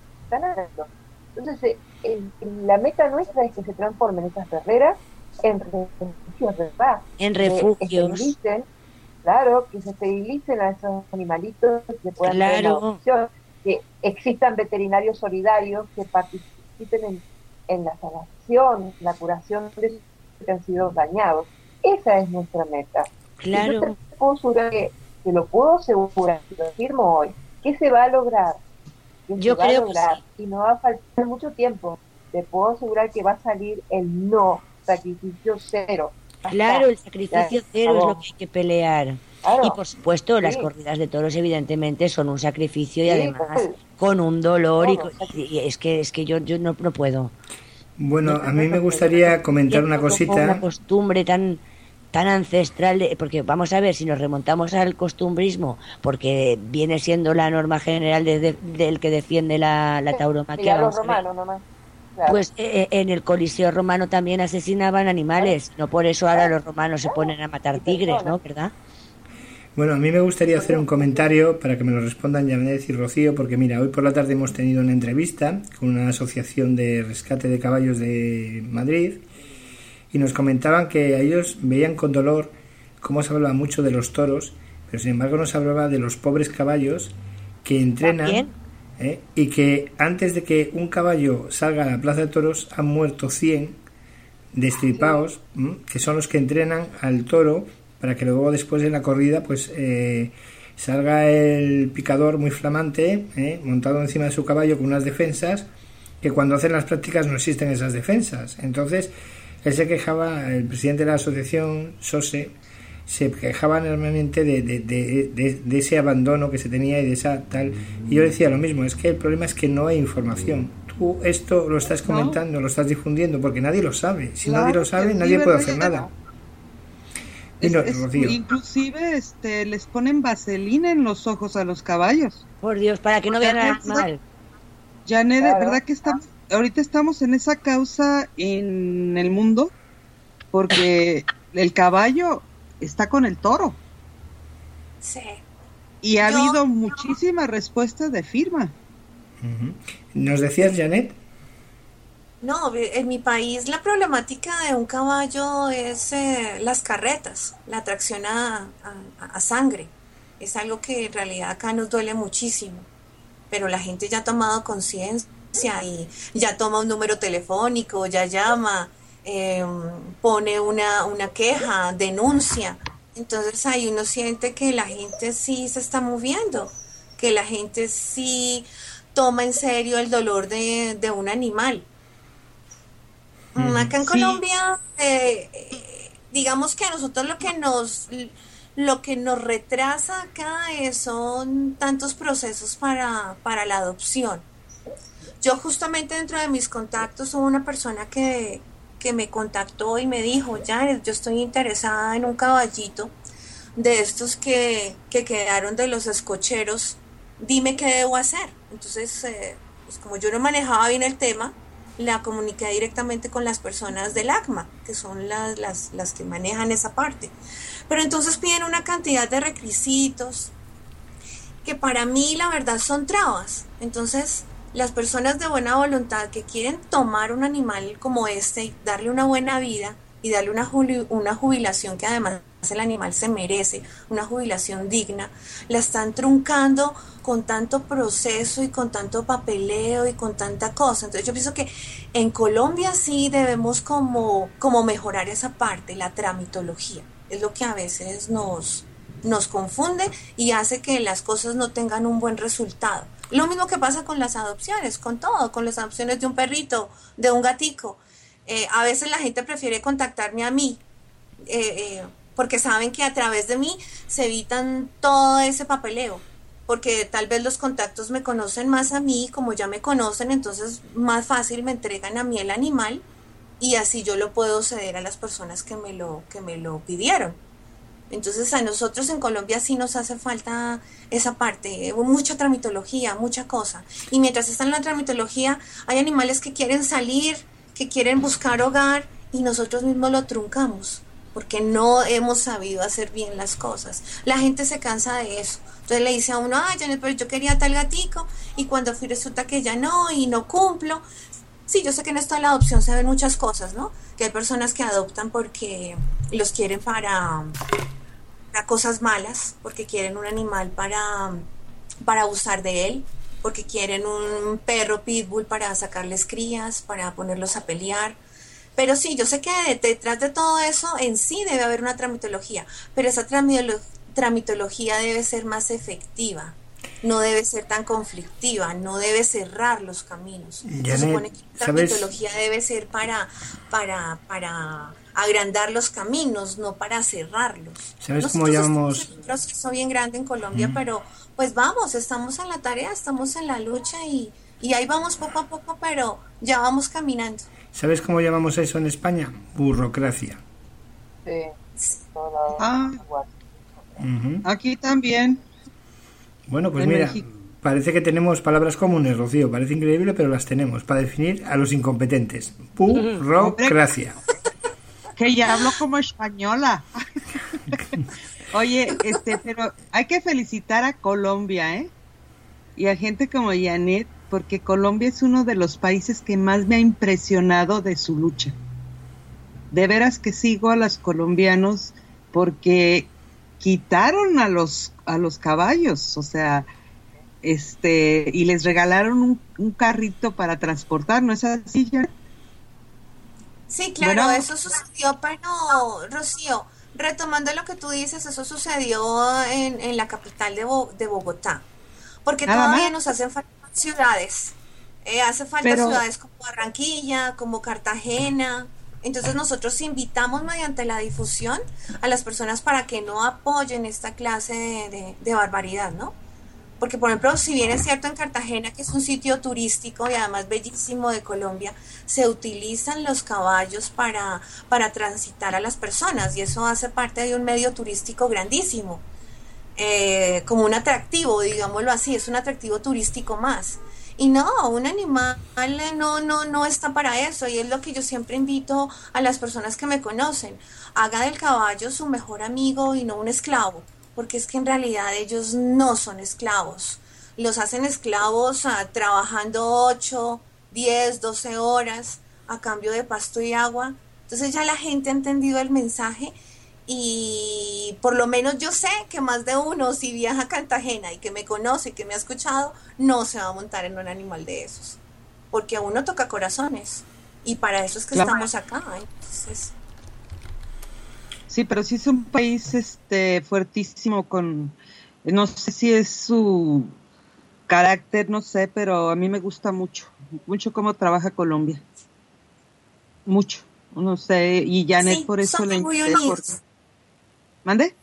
entonces eh, el, la meta nuestra es que se transformen esas perreras en refugios de paz, en refugios, que claro, que se esterilicen a esos animalitos, que puedan claro. tener adopción, que existan veterinarios solidarios que participen en, en la sanación, la curación de esos que han sido dañados. Esa es nuestra meta. Claro. Y yo te puedo asegurar que, que lo puedo asegurar, que lo afirmo hoy, que se va a lograr. Que yo se va creo a lograr. Que sí. Y no va a faltar mucho tiempo. Te puedo asegurar que va a salir el no, sacrificio cero. Claro, el sacrificio cero es lo que hay que pelear. Claro. Y por supuesto, las Sí. corridas de toros evidentemente son un sacrificio y Sí, además pues, con un dolor y, todo. y- y es que es que yo yo no, no puedo. Bueno, No, a no, mí no me puedo. gustaría comentar una Entiendo como una cosita. costumbre tan tan ancestral, de- porque vamos a ver, si nos remontamos al costumbrismo, porque viene siendo la norma general de- de- del que defiende la, la Sí, tauromaquia, a los vamos a ver, romanos nomás. Claro. pues eh, en el Coliseo romano también asesinaban animales, no por eso ahora los romanos se ponen a matar Y tigres, ¿no? personas. ¿Verdad? Bueno, a mí me gustaría hacer un comentario para que me lo respondan Janet y Rocío, porque mira, hoy por la tarde hemos tenido una entrevista con una asociación de rescate de caballos de Madrid y nos comentaban que a ellos veían con dolor cómo se hablaba mucho de los toros, pero sin embargo no se hablaba de los pobres caballos que entrenan, También. ¿eh? Y que antes de que un caballo salga a la plaza de toros han muerto cien destripados, ¿m? Que son los que entrenan al toro para que luego después de la corrida pues eh, salga el picador muy flamante, ¿eh? Montado encima de su caballo con unas defensas que cuando hacen las prácticas no existen esas defensas. Entonces él se quejaba, el presidente de la asociación, Sose, se quejaba enormemente de, de, de, de, de ese abandono que se tenía y de esa tal. Y yo decía lo mismo, es que el problema es que no hay información. Tú esto lo estás comentando, lo estás difundiendo, porque nadie lo sabe. Si Claro nadie lo que sabe, sí, nadie puede hacer ¿verdad? nada. Es- Dino, es- Rocío. inclusive este, les ponen vaselina en los ojos a los caballos. Por Dios, para que no vean al Janet, animal. Janet, Claro. ¿verdad que estamos, ahorita estamos en esa causa en el mundo? Porque el caballo está con el toro Sí. y ha Yo- habido muchísimas respuestas de firma. Ujú. ¿Nos decías, Janet? No, en mi país la problemática de un caballo es eh, las carretas, la tracción a, a- a sangre. Es algo que en realidad acá nos duele muchísimo, pero la gente ya ha tomado conciencia y ya toma un número telefónico, ya llama, eh, pone una, una queja, denuncia. Entonces ahí uno siente que la gente sí se está moviendo, que la gente sí toma en serio el dolor de, de un animal. Mm, Acá en Sí. Colombia, eh, eh, digamos que a nosotros lo que nos, lo que nos retrasa acá es- son tantos procesos para, para la adopción. Yo justamente dentro de mis contactos hubo una persona que, que me contactó y me dijo, Janet, yo estoy interesada en un caballito de estos que, que quedaron de los escocheros, dime qué debo hacer. Entonces, eh, pues como yo no manejaba bien el tema, la comuniqué directamente con las personas del ACMA, que son las, las, las que manejan esa parte. Pero entonces piden una cantidad de requisitos que para mí la verdad son trabas. Entonces, las personas de buena voluntad que quieren tomar un animal como este y darle una buena vida y darle una, juli- una jubilación que además el animal se merece, una jubilación digna, la están truncando con tanto proceso y con tanto papeleo y con tanta cosa. Entonces yo pienso que en Colombia sí debemos como, como mejorar esa parte, la tramitología. Es lo que a veces nos, nos confunde y hace que las cosas no tengan un buen resultado. Lo mismo que pasa con las adopciones, con todo, con las adopciones de un perrito, de un gatico. Eh, a veces la gente prefiere contactarme a mí, eh, eh, porque saben que a través de mí se evitan todo ese papeleo, porque tal vez los contactos me conocen más a mí, como ya me conocen, entonces más fácil me entregan a mí el animal y así yo lo puedo ceder a las personas que me lo, que me lo pidieron. Entonces a nosotros en Colombia sí nos hace falta esa parte, mucha tramitología, mucha cosa. Y mientras está en la tramitología, hay animales que quieren salir, que quieren buscar hogar y nosotros mismos lo truncamos porque no hemos sabido hacer bien las cosas. La gente se cansa de eso. Entonces le dice a uno, ay, Janet, pero yo quería tal gatico y cuando fui resulta que ya no y no cumplo. Sí, yo sé que en esto de la adopción se ven muchas cosas, ¿no? Que hay personas que adoptan porque los quieren para... para cosas malas, porque quieren un animal para, para abusar de él, porque quieren un perro pitbull para sacarles crías, para ponerlos a pelear. Pero sí, yo sé que detrás de todo eso en sí debe haber una tramitología, pero esa tramitolo- tramitología debe ser más efectiva. no debe ser tan conflictiva, no debe cerrar los caminos. Janet, Se supone que la ¿sabes? mitología debe ser para, para, para agrandar los caminos, no para cerrarlos. ¿Sabes cómo Nosotros llamamos? estamos en un proceso bien grande en Colombia, Mm. pero pues vamos, estamos en la tarea, estamos en la lucha y, y ahí vamos poco a poco, pero ya vamos caminando. ¿Sabes cómo llamamos eso en España? Burocracia. Sí, todo lado Ah. igual. Ujú. Aquí también. Bueno, pues En mira, México. parece que tenemos palabras comunes, Rocío. Parece increíble, pero las tenemos para definir a los incompetentes. Burocracia. Que ya hablo como española. Oye, este, pero hay que felicitar a Colombia, ¿eh? Y a gente como Janet, porque Colombia es uno de los países que más me ha impresionado de su lucha. De veras que sigo a los colombianos porque quitaron a los a los caballos, o sea, este, y les regalaron un, un carrito para transportar, ¿no es así, Janet? Sí, claro, Bueno. eso sucedió, pero Rocío, retomando lo que tú dices, eso sucedió en, en la capital de, Bo- de Bogotá, porque Nada todavía más. nos hacen falta ciudades, eh, hace falta Pero- ciudades como Barranquilla, como Cartagena, entonces nosotros invitamos mediante la difusión a las personas para que no apoyen esta clase de, de- de barbaridad, ¿no? Porque, por ejemplo, si bien es cierto en Cartagena, que es un sitio turístico y además bellísimo de Colombia, se utilizan los caballos para, para transitar a las personas y eso hace parte de un medio turístico grandísimo, eh, como un atractivo, digámoslo así, es un atractivo turístico más. Y no, un animal eh, no, no, no está para eso y es lo que yo siempre invito a las personas que me conocen. Haga del caballo su mejor amigo y no un esclavo, porque es que en realidad ellos no son esclavos. Los hacen esclavos ah, trabajando ocho, diez, doce horas a cambio de pasto y agua. Entonces ya la gente ha entendido el mensaje y por lo menos yo sé que más de uno, si viaja a Cartagena y que me conoce y que me ha escuchado, no se va a montar en un animal de esos, porque a uno toca corazones y para eso es que Claro. estamos acá. Entonces, Sí, pero sí es un país este fuertísimo con, no sé si es su carácter, no sé, pero a mí me gusta mucho, mucho cómo trabaja Colombia. Mucho, no sé, y Janet sí, por eso son le muy invité, unidos. porque- ¿Mande?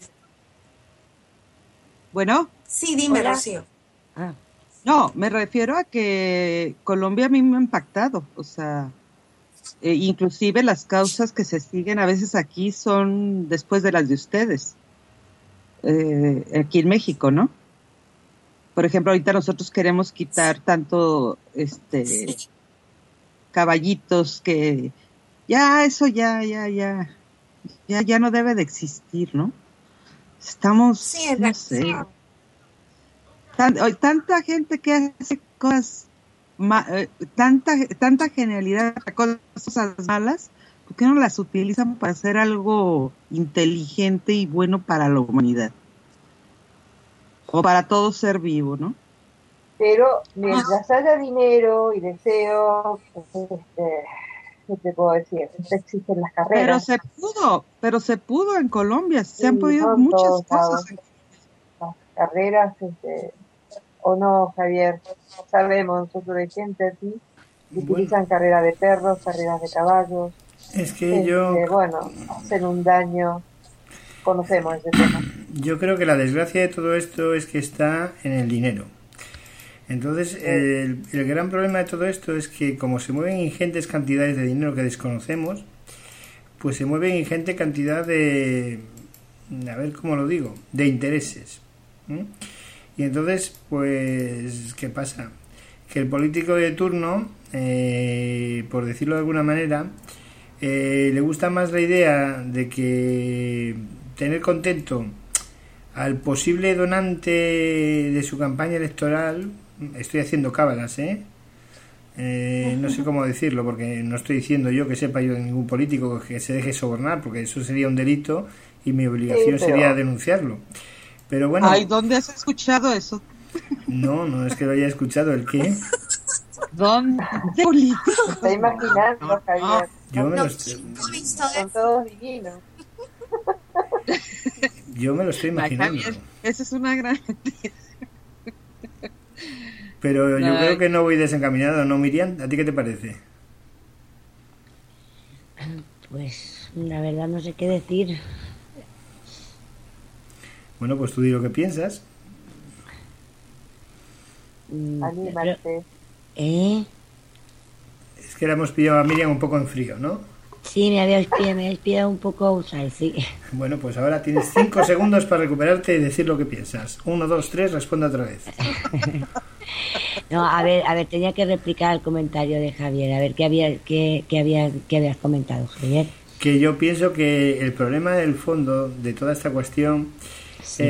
Bueno, Sí, dime, Hola. Rocío. Ah, no, me refiero a que Colombia a mí me ha impactado, o sea, eh, inclusive las causas que se siguen a veces aquí son después de las de ustedes, eh, aquí en México, ¿no? Por ejemplo, ahorita nosotros queremos quitar tanto este Sí, caballitos que ya eso ya ya ya ya ya no debe de existir, ¿no? Estamos, sí, en no sé, realidad. tan- hay tanta gente que hace cosas ma- eh, tanta tanta genialidad para cosas malas, ¿por qué no las utilizan para hacer algo inteligente y bueno para la humanidad? O para todo ser vivo, ¿no? Pero mientras haya dinero y deseo, este, ¿qué te puedo decir? Existen las Pero carreras, se pudo, pero se pudo en Colombia, se Sí, han podido no en muchas todos cosas. lados. las carreras, este, o no, Javier, sabemos, nosotros hay gente aquí que Bueno, utilizan carreras de perros, carreras de caballos, es que yo, este, bueno, hacen un daño, conocemos ese tema. yo creo que la desgracia de todo esto es que está en el dinero. Entonces, el, el gran problema de todo esto es que como se mueven ingentes cantidades de dinero que desconocemos, pues se mueven ingente cantidad de, a ver cómo lo digo, de intereses. ¿Mm? Y entonces, pues, ¿qué pasa? Que el político de turno, eh, por decirlo de alguna manera, eh, le gusta más la idea de que tener contento al posible donante de su campaña electoral. Estoy haciendo cábalas, ¿eh? Eh, no sé cómo decirlo, porque no estoy diciendo yo que sepa yo de ningún político que se deje sobornar, porque eso sería un delito y mi obligación Sí, pero- sería denunciarlo. Pero bueno, Ay, ¿dónde has escuchado eso? no, no es que lo haya escuchado, ¿el qué? ¿Dónde? Político. Se está imaginando, Javier, Yo me No, lo estoy, ¿no he visto son eso? todos divinos. yo me lo estoy Ay, imaginando. Javier, esa es una gran mentira. Pero yo Ay. creo que no voy desencaminado, ¿no, Miriam? ¿A ti qué te parece? Pues la verdad no sé qué decir. Bueno, pues tú di lo que piensas. Mm, pero- Anímate. ¿Eh? Es que la hemos pillado a Miriam un poco en frío, ¿no? Sí, me habías pillado, me habías pillado un poco outside, sí. Bueno, pues ahora tienes cinco segundos para recuperarte y decir lo que piensas. Uno, dos, tres, responde otra vez. No, a ver, a ver, tenía que replicar el comentario de Javier. A ver, ¿qué había, qué, qué había, qué habías comentado, Javier? Que yo pienso que el problema del fondo de toda esta cuestión, Sí.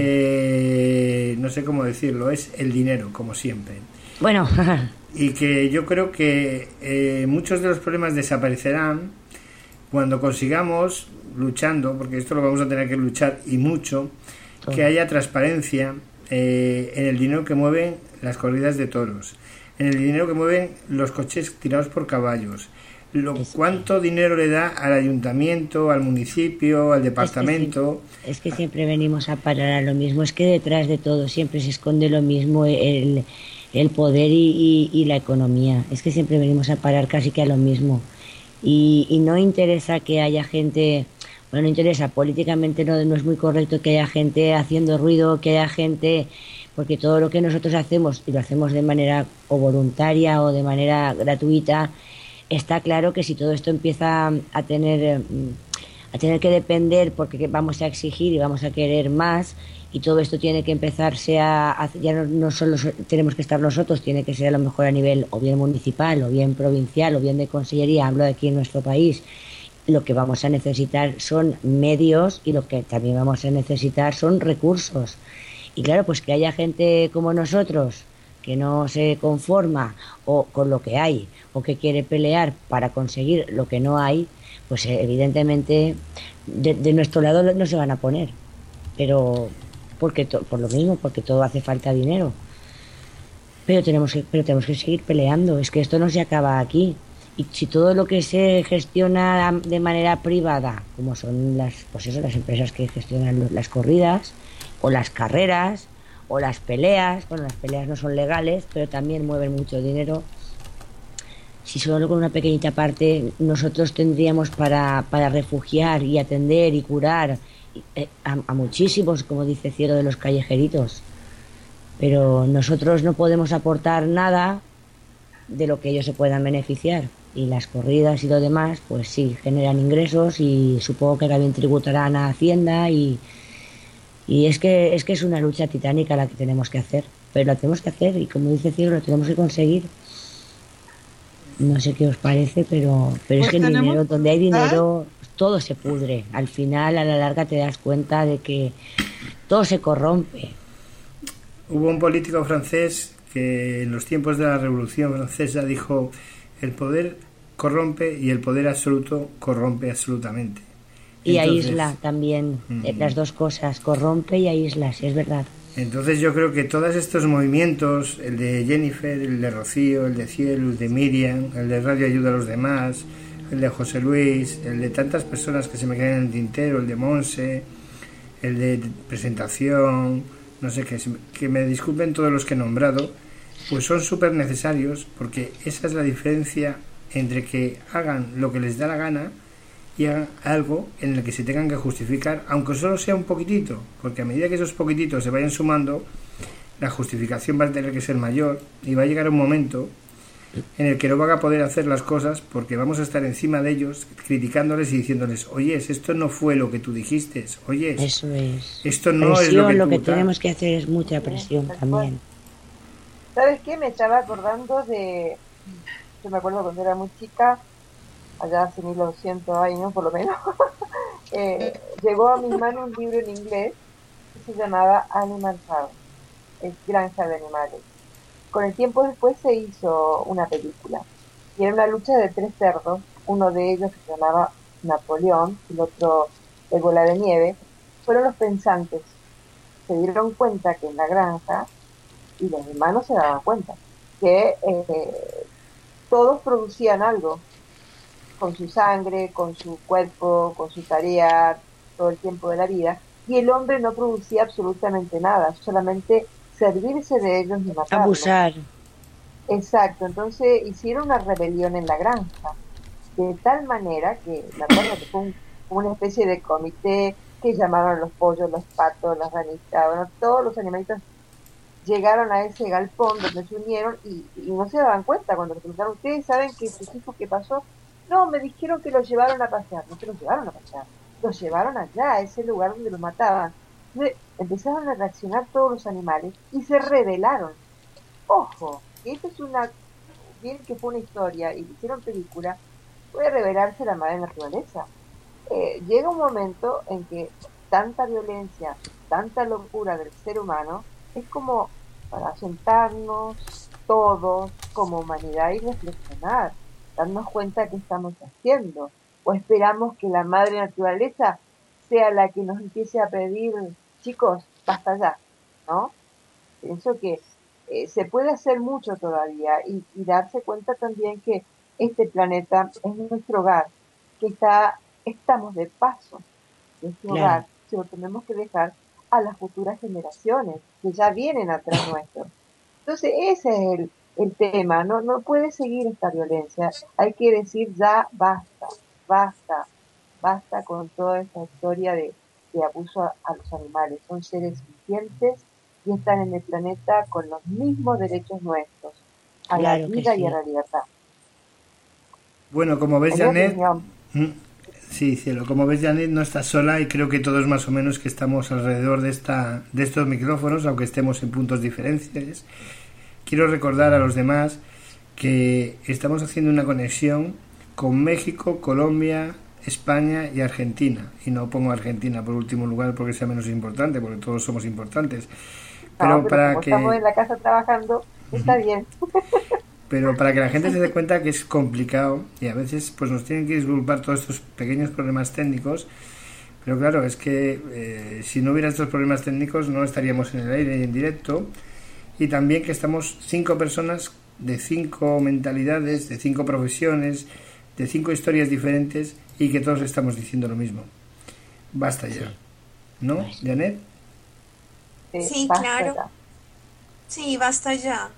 eh, no sé cómo decirlo, es el dinero, como siempre. Bueno, Y que yo creo que eh, muchos de los problemas desaparecerán cuando consigamos, luchando, porque esto lo vamos a tener que luchar y mucho, Todo. que haya transparencia eh, en el dinero que mueven las corridas de toros, en el dinero que mueven los coches tirados por caballos, lo, Es- cuánto dinero le da al ayuntamiento, al municipio, al departamento. es que siempre venimos a parar a lo mismo. Es que detrás de todo siempre se esconde lo mismo, el, el poder y, y, y la economía. Es que siempre venimos a parar casi que a lo mismo. Y, y no interesa que haya gente, bueno, no interesa, políticamente no, no es muy correcto que haya gente haciendo ruido, que haya gente, porque todo lo que nosotros hacemos, y lo hacemos de manera o voluntaria o de manera gratuita, está claro que si todo esto empieza a tener, a tener que depender, porque vamos a exigir y vamos a querer más, y todo esto tiene que empezarse a, a ya no, no solo tenemos que estar nosotros, tiene que ser a lo mejor a nivel o bien municipal, o bien provincial, o bien de consellería, hablo de aquí en nuestro país. Lo que vamos a necesitar son medios y lo que también vamos a necesitar son recursos. Y claro, pues que haya gente como nosotros que no se conforma o con lo que hay o que quiere pelear para conseguir lo que no hay, pues eh, evidentemente de, de nuestro lado no se van a poner. Pero porque to- por lo mismo, porque todo hace falta dinero. Pero tenemos que, pero tenemos que seguir peleando. Es que esto no se acaba aquí. Y si todo lo que se gestiona de manera privada, como son las, pues eso, las empresas que gestionan lo- las corridas, o las carreras, o las peleas, bueno, las peleas no son legales, pero también mueven mucho dinero. Si solo con una pequeñita parte nosotros tendríamos para, para refugiar y atender y curar eh, a, a muchísimos, como dice Cielo de los callejeritos. Pero nosotros no podemos aportar nada de lo que ellos se puedan beneficiar. Y las corridas y lo demás, pues sí, generan ingresos y supongo que también tributarán a Hacienda y, y es que es que es una lucha titánica la que tenemos que hacer. Pero la tenemos que hacer y como dice Cielo, lo tenemos que conseguir. No sé qué os parece, pero, pero Pues es que el tenemos- dinero, donde hay dinero, todo se pudre. Al final, a la larga, te das cuenta de que todo se corrompe. Hubo un político francés que en los tiempos de la Revolución Francesa dijo: el poder corrompe y el poder absoluto corrompe absolutamente. Y Entonces- aísla también, eh, Ujú. las dos cosas, corrompe y aísla, sí, es verdad. Entonces yo creo que todos estos movimientos, el de Jennifer, el de Rocío, el de Cielo, el de Miriam, el de Radio Ayuda a los Demás, el de José Luis, el de tantas personas que se me quedan en el tintero, el de Monse, el de presentación, no sé qué, se me- que me disculpen todos los que he nombrado, pues son súper necesarios, porque esa es la diferencia entre que hagan lo que les da la gana y hagan algo en el que se tengan que justificar, aunque solo sea un poquitito, porque a medida que esos poquititos se vayan sumando, la justificación va a tener que ser mayor y va a llegar un momento en el que no van a poder hacer las cosas porque vamos a estar encima de ellos criticándoles y diciéndoles: oyes, esto no fue lo que tú dijiste, oyes, Eso es. esto no Presión, es lo que lo tú que tal". tenemos que hacer es mucha presión Tal también. ¿Sabes qué? Me estaba acordando de, yo me acuerdo cuando era muy chica, allá hace mil doscientos años por lo menos, eh, llegó a mis manos un libro en inglés que se llamaba Animal Farm, es Granja de Animales. Con el tiempo después se hizo una película y era una lucha de tres cerdos, uno de ellos que se llamaba Napoleón, el otro el Bola de Nieve, fueron los pensantes. Se dieron cuenta que en la granja, y los hermanos se daban cuenta, que eh, todos producían algo, con su sangre, con su cuerpo, con su tarea, todo el tiempo de la vida, y el hombre no producía absolutamente nada, solamente servirse de ellos y matarlos. Abusar. Exacto, entonces hicieron una rebelión en la granja, de tal manera que, me acuerdo que fue un- una especie de comité que llamaron a los pollos, los patos, las ranitas, bueno, todos los animalitos llegaron a ese galpón donde se unieron y, y no se daban cuenta cuando les preguntaron, ¿ustedes saben que sus hijos qué pasó? No, me dijeron que los llevaron a pasear, no se los llevaron a pasear, los llevaron allá, a ese lugar donde los mataban. Entonces, empezaron a reaccionar todos los animales y se rebelaron. Ojo, que esto es una, bien que fue una historia y hicieron película, puede revelarse la madre naturaleza. Eh, llega un momento en que tanta violencia, tanta locura del ser humano, es como para sentarnos todos como humanidad y reflexionar, darnos cuenta qué estamos haciendo, o esperamos que la madre naturaleza sea la que nos empiece a pedir, chicos, basta ya, ¿no? Pienso que eh, se puede hacer mucho todavía y, y darse cuenta también que este planeta es nuestro hogar, que está, estamos de paso de este Claro, hogar, se lo tenemos que dejar a las futuras generaciones que ya vienen atrás nuestro. Entonces ese es el, el tema, no, no puede seguir esta violencia, hay que decir ya basta, basta, basta con toda esta historia de, de abuso a, a los animales, son seres vivientes y están en el planeta con los mismos derechos nuestros, a la claro que vida y a sí. la libertad. Bueno, como ves, En mi Janet, opinión, mm, sí, cielo, como ves, Janet, no estás sola y creo que todos más o menos que estamos alrededor de esta, de estos micrófonos, aunque estemos en puntos diferentes. Quiero recordar a los demás que estamos haciendo una conexión con México, Colombia, España y Argentina. Y no pongo Argentina por último lugar porque sea menos importante, porque todos somos importantes. no, Pero pero para como estamos que en la casa trabajando, está bien. pero para que la gente se dé cuenta que es complicado y a veces pues nos tienen que disculpar todos estos pequeños problemas técnicos, pero claro, es que eh, si no hubiera estos problemas técnicos no estaríamos en el aire y en directo, y también que estamos cinco personas de cinco mentalidades, de cinco profesiones, de cinco historias diferentes y que todos estamos diciendo lo mismo. Basta ya, Sí, ¿no, pues, Janet? Eh, Sí, basta claro. ya. Sí, basta ya.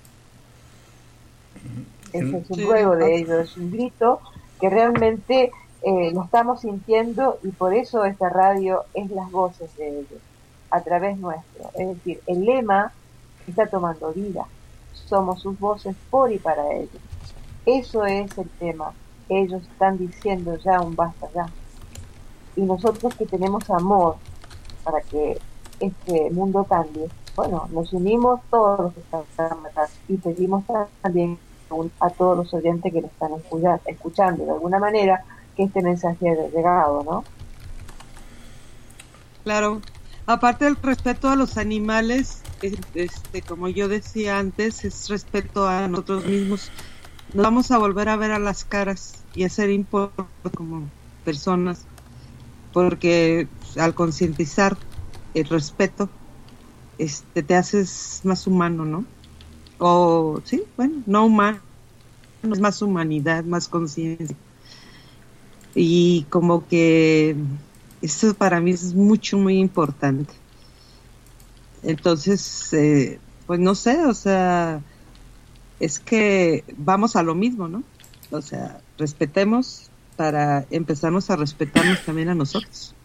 Ese es un Sí, ruego de basta. ellos, es un grito que realmente eh, lo estamos sintiendo y por eso esta radio es las voces de ellos, a través nuestro. Es decir, el lema está tomando vida. Somos sus voces por y para ellos. Eso es el tema. Ellos están diciendo ya un basta ya. Y nosotros que tenemos amor para que este mundo cambie, bueno, nos unimos todos los que están acá y pedimos también a todos los oyentes que lo están escuchando, escuchando de alguna manera que este mensaje haya llegado, ¿no? Claro. Aparte del respeto a los animales, es- este, como yo decía antes, es respeto a nosotros mismos. Nos vamos a volver a ver a las caras y a ser importantes como personas, porque al concientizar el respeto, este, te haces más humano, ¿no? O sí, bueno, no humano, es más humanidad, más conciencia. Y como que eso para mí es mucho, muy importante. Entonces, eh, pues no sé, o sea, es que vamos a lo mismo, ¿no? O sea, respetemos para empezarnos a respetarnos también a nosotros.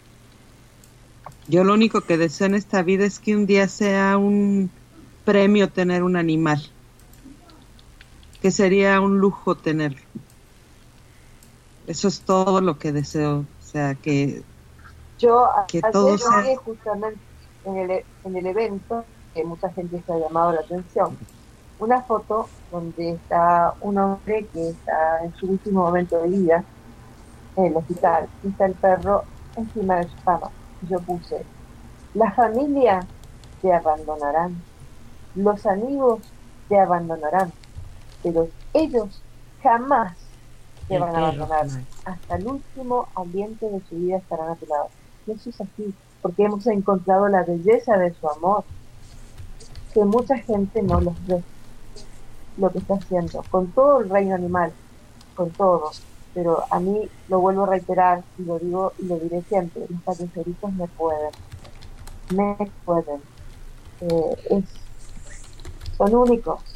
Yo lo único que deseo en esta vida es que un día sea un premio tener un animal, que sería un lujo tenerlo. Eso es todo lo que deseo, o sea, que, Yo a- que ayer todo sea... vi justamente en el, e- en el evento, que mucha gente se ha llamado la atención, una foto donde está un hombre que está en su último momento de vida en el hospital y está el perro encima de su cama. Y yo puse, la familia te abandonarán, los amigos te abandonarán, pero ellos jamás te el van a perro abandonar. jamás. Hasta el último aliento de su vida estarán a tu lado. Y eso es así, porque hemos encontrado la belleza de su amor, que mucha gente no los ve, lo que está haciendo, con todo el reino animal, con todo. Pero a mí, lo vuelvo a reiterar, y lo digo y lo diré siempre, los callejeritos me pueden, me pueden. Eh, es, son únicos,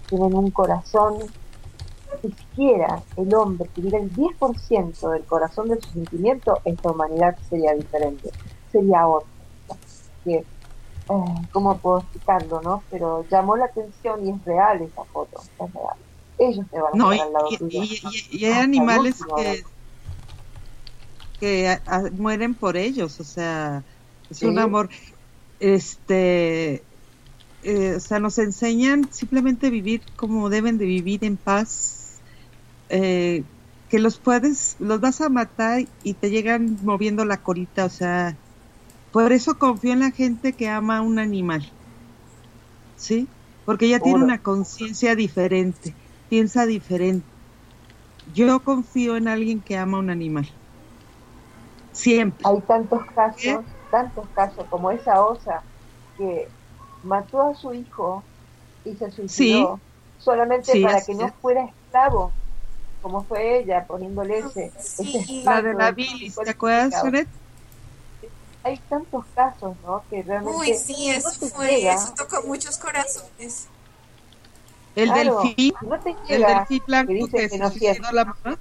tienen un corazón. Si siquiera el hombre tuviera el diez por ciento del corazón de su sentimiento, esta humanidad sería diferente, sería otra. Que, eh, ¿cómo puedo explicarlo, no? Pero llamó la atención y es real esa foto, es real. Ellos te van a No, estar y, al lado y, tuyo. y- y- y hay Hasta el animales último que, momento. que a- a- mueren por ellos, o sea, es Sí. un amor, este, eh, o sea, nos enseñan simplemente vivir como deben de vivir en paz, eh, que los puedes, los vas a matar y te llegan moviendo la colita, o sea, por eso confío en la gente que ama a un animal, ¿sí? Porque ella tiene Seguro. una conciencia diferente, piensa diferente. Yo confío en alguien que ama a un animal, siempre. Hay tantos ¿Qué? casos, tantos casos como esa osa que mató a su hijo y se Sí, suicidó solamente sí, para así que no es. fuera esclavo, como fue ella, poniéndole ese, ese Sí, La de espanto la del bilis, fue ¿te acuerdas, explicado. Janet? Hay tantos casos, ¿no? Que uy, realmente sí, si no eso te fue, llega, eso tocó muchos corazones. El claro, delfín, si no te el llega, delfín que blanco dicen que que se no suicidó sienten, la mamá.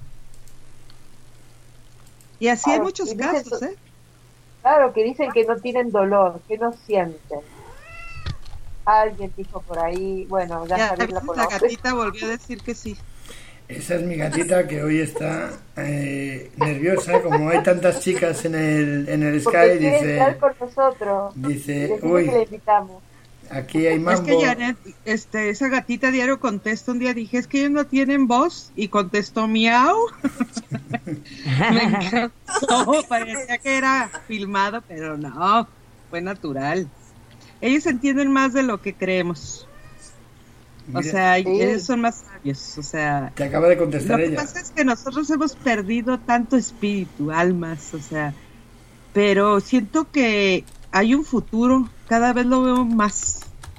Y así hay claro, muchos y dicen, casos, ¿eh? claro, que dicen que no tienen dolor, que no sienten. Alguien dijo por ahí, bueno, ya Ya Javier la ves, la conoce. gatita volvió a decir que sí. Esa es mi gatita que hoy está eh, nerviosa, como hay tantas chicas en el, en el Porque Sky, quiere entrar dice, con nosotros. dice, Decirle que uy, le invitamos. aquí hay Es que mambo. Janet, este, esa gatita diario contesta. Un día dije, es que ellos no tienen voz, y contestó miau. Me encantó, parecía que era filmado, pero no, fue natural. Ellos entienden más de lo que creemos. O Mira, sea, ellos Sí, son más sabios. O sea, te acaba de contestar lo que ella. pasa es que nosotros hemos perdido tanto espíritu, almas, o sea, pero siento que hay un futuro, cada vez lo veo más,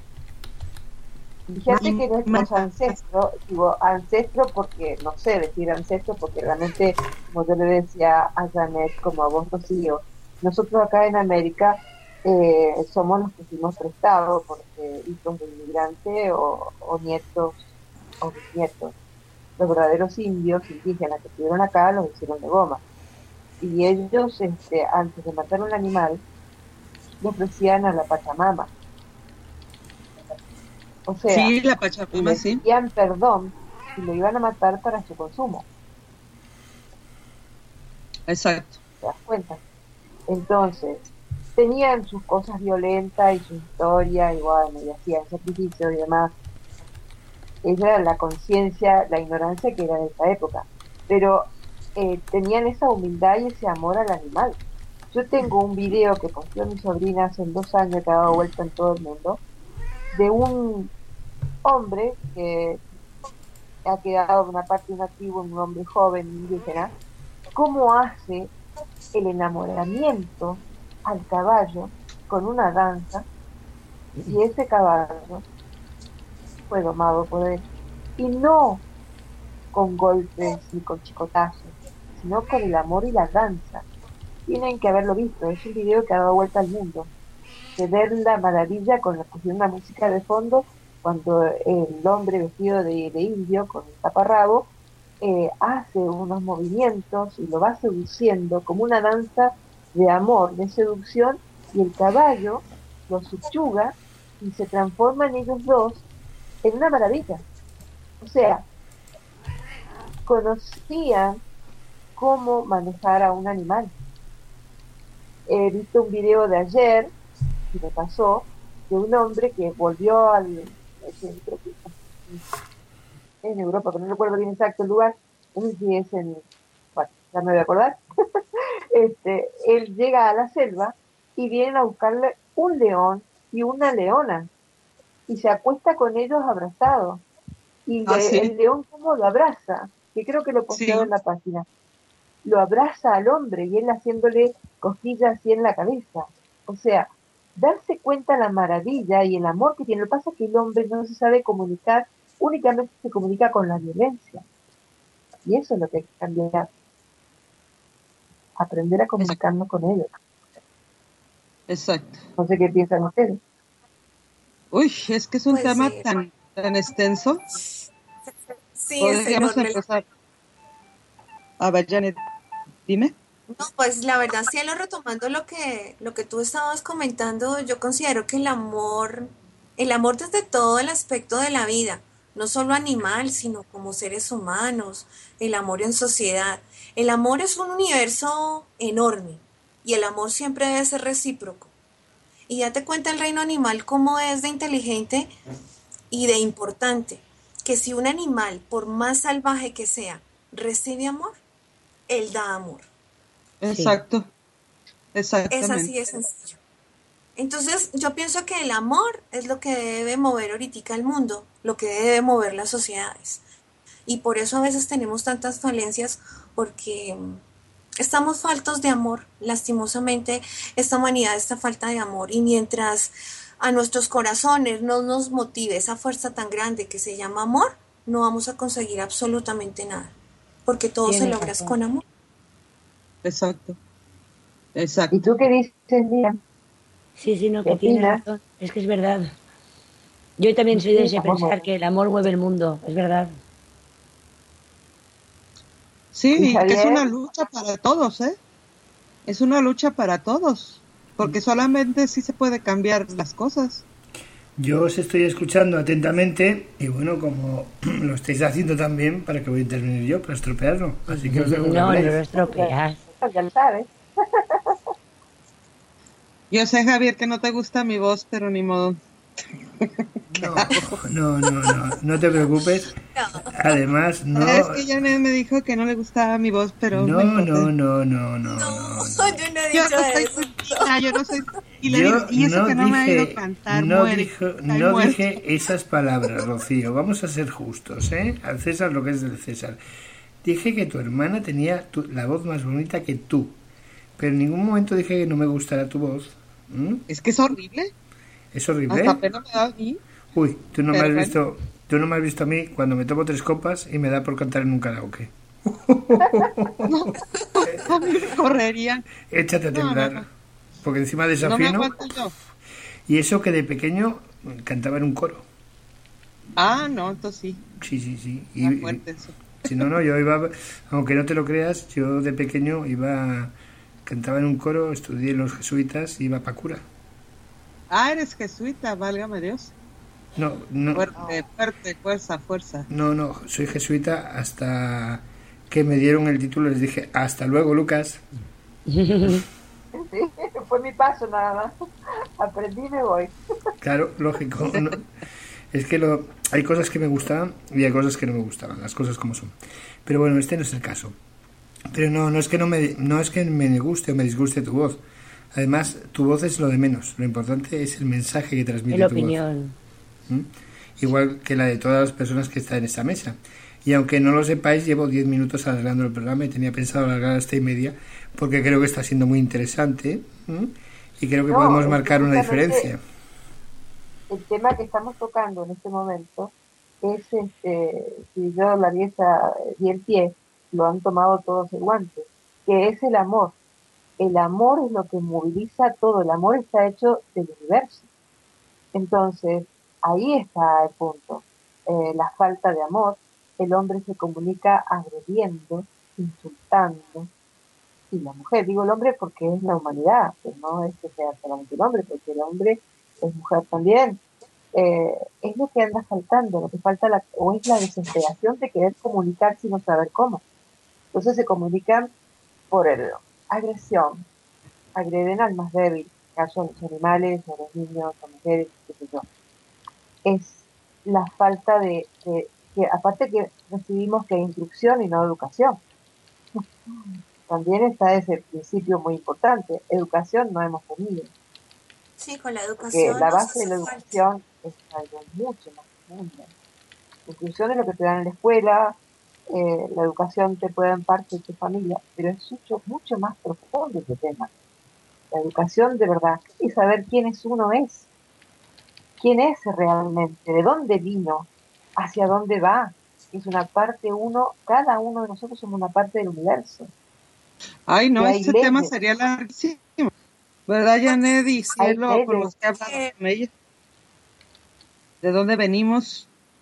más, fíjate que más, nuestros ancestros, digo ancestro porque, no sé decir ancestro, porque realmente, como yo le decía a Janet, como a vos, Rocío, nosotros acá en América eh, somos los que fuimos prestados, porque hijos de inmigrante o, o nietos o bisnietos. Los verdaderos indios indígenas que estuvieron acá los hicieron de goma. Y ellos, este, antes de matar un animal, le ofrecían a la Pachamama. O sea, sí, la y Pachamama, le sí, pedían perdón y lo iban a matar para su consumo. exacto. ¿Te das cuenta? Entonces, tenían sus cosas violentas y su historia, y bueno, y hacían sacrificios y demás. Esa era la conciencia, la ignorancia que era de esa época. Pero eh, tenían esa humildad y ese amor al animal. Yo tengo un video que posteó mi sobrina hace dos años que ha dado vuelta en todo el mundo, de un hombre que ha quedado en una parte de una tribu, un hombre joven indígena, cómo hace el enamoramiento al caballo con una danza, y ese caballo fue domado por él. Y no con golpes ni con chicotazos, sino con el amor y la danza. Tienen que haberlo visto, es un video que ha dado vuelta al mundo. De ver la maravilla con la pusieron una música de fondo cuando el hombre vestido de, de indio con el taparrabo eh, hace unos movimientos y lo va seduciendo como una danza de amor, de seducción, y el caballo lo subyuga y se transforman ellos dos en una maravilla. O sea, conocían cómo manejar a un animal. He visto un video de ayer, y me pasó, de un hombre que volvió al, creo que en Europa, pero no recuerdo bien exacto el lugar, no sé si es en, bueno, ya me voy a acordar, este, él llega a la selva y vienen a buscarle un león y una leona, y se acuesta con ellos abrazados, y Ah, le, sí, el león como lo abraza, que creo que lo he posteado sí, en la página, lo abraza al hombre y él haciéndole cosquillas así en la cabeza. O sea, darse cuenta la maravilla y el amor que tiene. Lo que pasa es que el hombre no se sabe comunicar, únicamente se comunica con la violencia. Y eso es lo que hay que cambiar. Aprender a exacto, comunicarnos con ellos. exacto. No sé qué piensan ustedes. Uy, es que es un Pues tema eh, tan, tan extenso. Sí, es Podríamos enorme. empezar. A ver, Janet, dime. No, pues la verdad, cielo, retomando lo que, lo que tú estabas comentando, yo considero que el amor, el amor desde todo el aspecto de la vida, no solo animal, sino como seres humanos, el amor en sociedad. El amor es un universo enorme y el amor siempre debe ser recíproco. Y ya te cuenta el reino animal cómo es de inteligente y de importante, que si un animal, por más salvaje que sea, recibe amor, él da amor. Exacto, Es así exactamente. de sencillo. Entonces, yo pienso que el amor es lo que debe mover ahorita el mundo, lo que debe mover las sociedades. Y por eso a veces tenemos tantas falencias, porque mm, estamos faltos de amor. Lastimosamente, esta humanidad está falta de amor. Y mientras a nuestros corazones no nos motive esa fuerza tan grande que se llama amor, no vamos a conseguir absolutamente nada. Porque todo se Tienes logra razón. con amor. Exacto, ¿Y exacto. tú qué dices, Miriam? Sí, sí, no, ¿Qué que tiene opinas? razón. Es que es verdad. Yo también soy de Sí, ese amor pensar mueve. que el amor mueve el mundo, es verdad. Sí, ¿Y y que es una Javier? lucha para todos, ¿eh? Es una lucha para todos, porque solamente sí se puede cambiar las cosas. Yo os estoy escuchando atentamente y bueno, como lo estáis haciendo también, ¿para que voy a intervenir yo? Para estropearlo. Así que os dejo que No, no habléis. lo estropeas. Ya, ya lo sabes. Yo sé, Javier, que no te gusta mi voz, pero ni modo. No, no, no, no, no te preocupes. Además, no, Es que Janet me dijo que no le gustaba mi voz, pero no, no importa. no, no, no, no, No, no. yo no he Yo dicho no soy eso. tranquila, yo no soy tranquila. Yo Y eso no que no me ha ido a dije, cantar, no muere. dijo, Ay, no muere. dije esas palabras, Rocío. Vamos a ser justos, ¿eh? Al César lo que es del César. Dije que tu hermana tenía tu- la voz más bonita que tú, pero en ningún momento dije que no me gustara tu voz. ¿Mm? Es que es horrible. ¿Es horrible? Hasta pena me da a mí. Uy, tú no me Pero has bueno. visto, tú no me has visto a mí cuando me tomo tres copas y me da por cantar en un karaoke. A mí me correrían. Échate a No, no, temblar, no. porque encima No me desafino. aguanto yo. Y eso que de pequeño cantaba en un coro. Ah, no, entonces sí. Sí, sí, sí. Está Y, fuerte eso. si no, no, yo iba, aunque no te lo creas, yo de pequeño iba, cantaba en un coro, estudié en los jesuitas, iba para cura. Ah, eres jesuita, válgame Dios. No, no, Fuerte, fuerte, fuerza, fuerza. no, no, soy jesuita hasta que me dieron el título, les dije, hasta luego, Lucas. Sí, fue mi paso nada más. Aprendí y me voy. Claro, lógico. No. Es que lo, hay cosas que me gustaban y hay cosas que no me gustaban, las cosas como son. Pero bueno, este no es el caso. Pero no, no es que no me, no es que me guste o me disguste tu voz. Además, tu voz es lo de menos. Lo importante es el mensaje que transmite La tu voz. opinión. ¿Mm? Igual que la de todas las personas que están en esta mesa. Y aunque no lo sepáis, llevo diez minutos alargando el programa y tenía pensado alargar hasta y media porque creo que está siendo muy interesante. ¿Mm? Y creo que No, podemos es marcar que una justamente diferencia. el tema que estamos tocando en este momento es, este, si yo la pieza di el pie, lo han tomado todos el guante, que es el amor. El amor es lo que moviliza todo, el amor está hecho del universo. Entonces, ahí está el punto. Eh, la falta de amor, el hombre se comunica agrediendo, insultando, y la mujer, digo el hombre porque es la humanidad, pero no es que sea solamente el hombre, porque el hombre es mujer también. Eh, es lo que anda faltando, lo que falta la, o es la desesperación de querer comunicar sin no saber cómo. Entonces se comunican por el, agresión, agreden al más débil, caso a los animales, a los niños, a las mujeres, qué sé yo. Es la falta de, de que aparte que recibimos que instrucción y no educación. También está ese principio muy importante, educación no hemos tenido. Sí, con la Porque educación la nos base de hace la falta. educación es algo mucho más profundo. La inclusión es lo que te dan en la escuela, eh, la educación te puede dar parte de tu familia, pero es mucho, mucho más profundo ese tema. La educación de verdad y saber quién es uno es, quién es realmente, de dónde vino, hacia dónde va. Es una parte uno, cada uno de nosotros somos una parte del universo. Ay, no, Y hay ese tema leyes. sería larguísimo. ¿Verdad, Janet y Hay Cielo, por leyes. los que hablaron con ella? ¿De dónde venimos?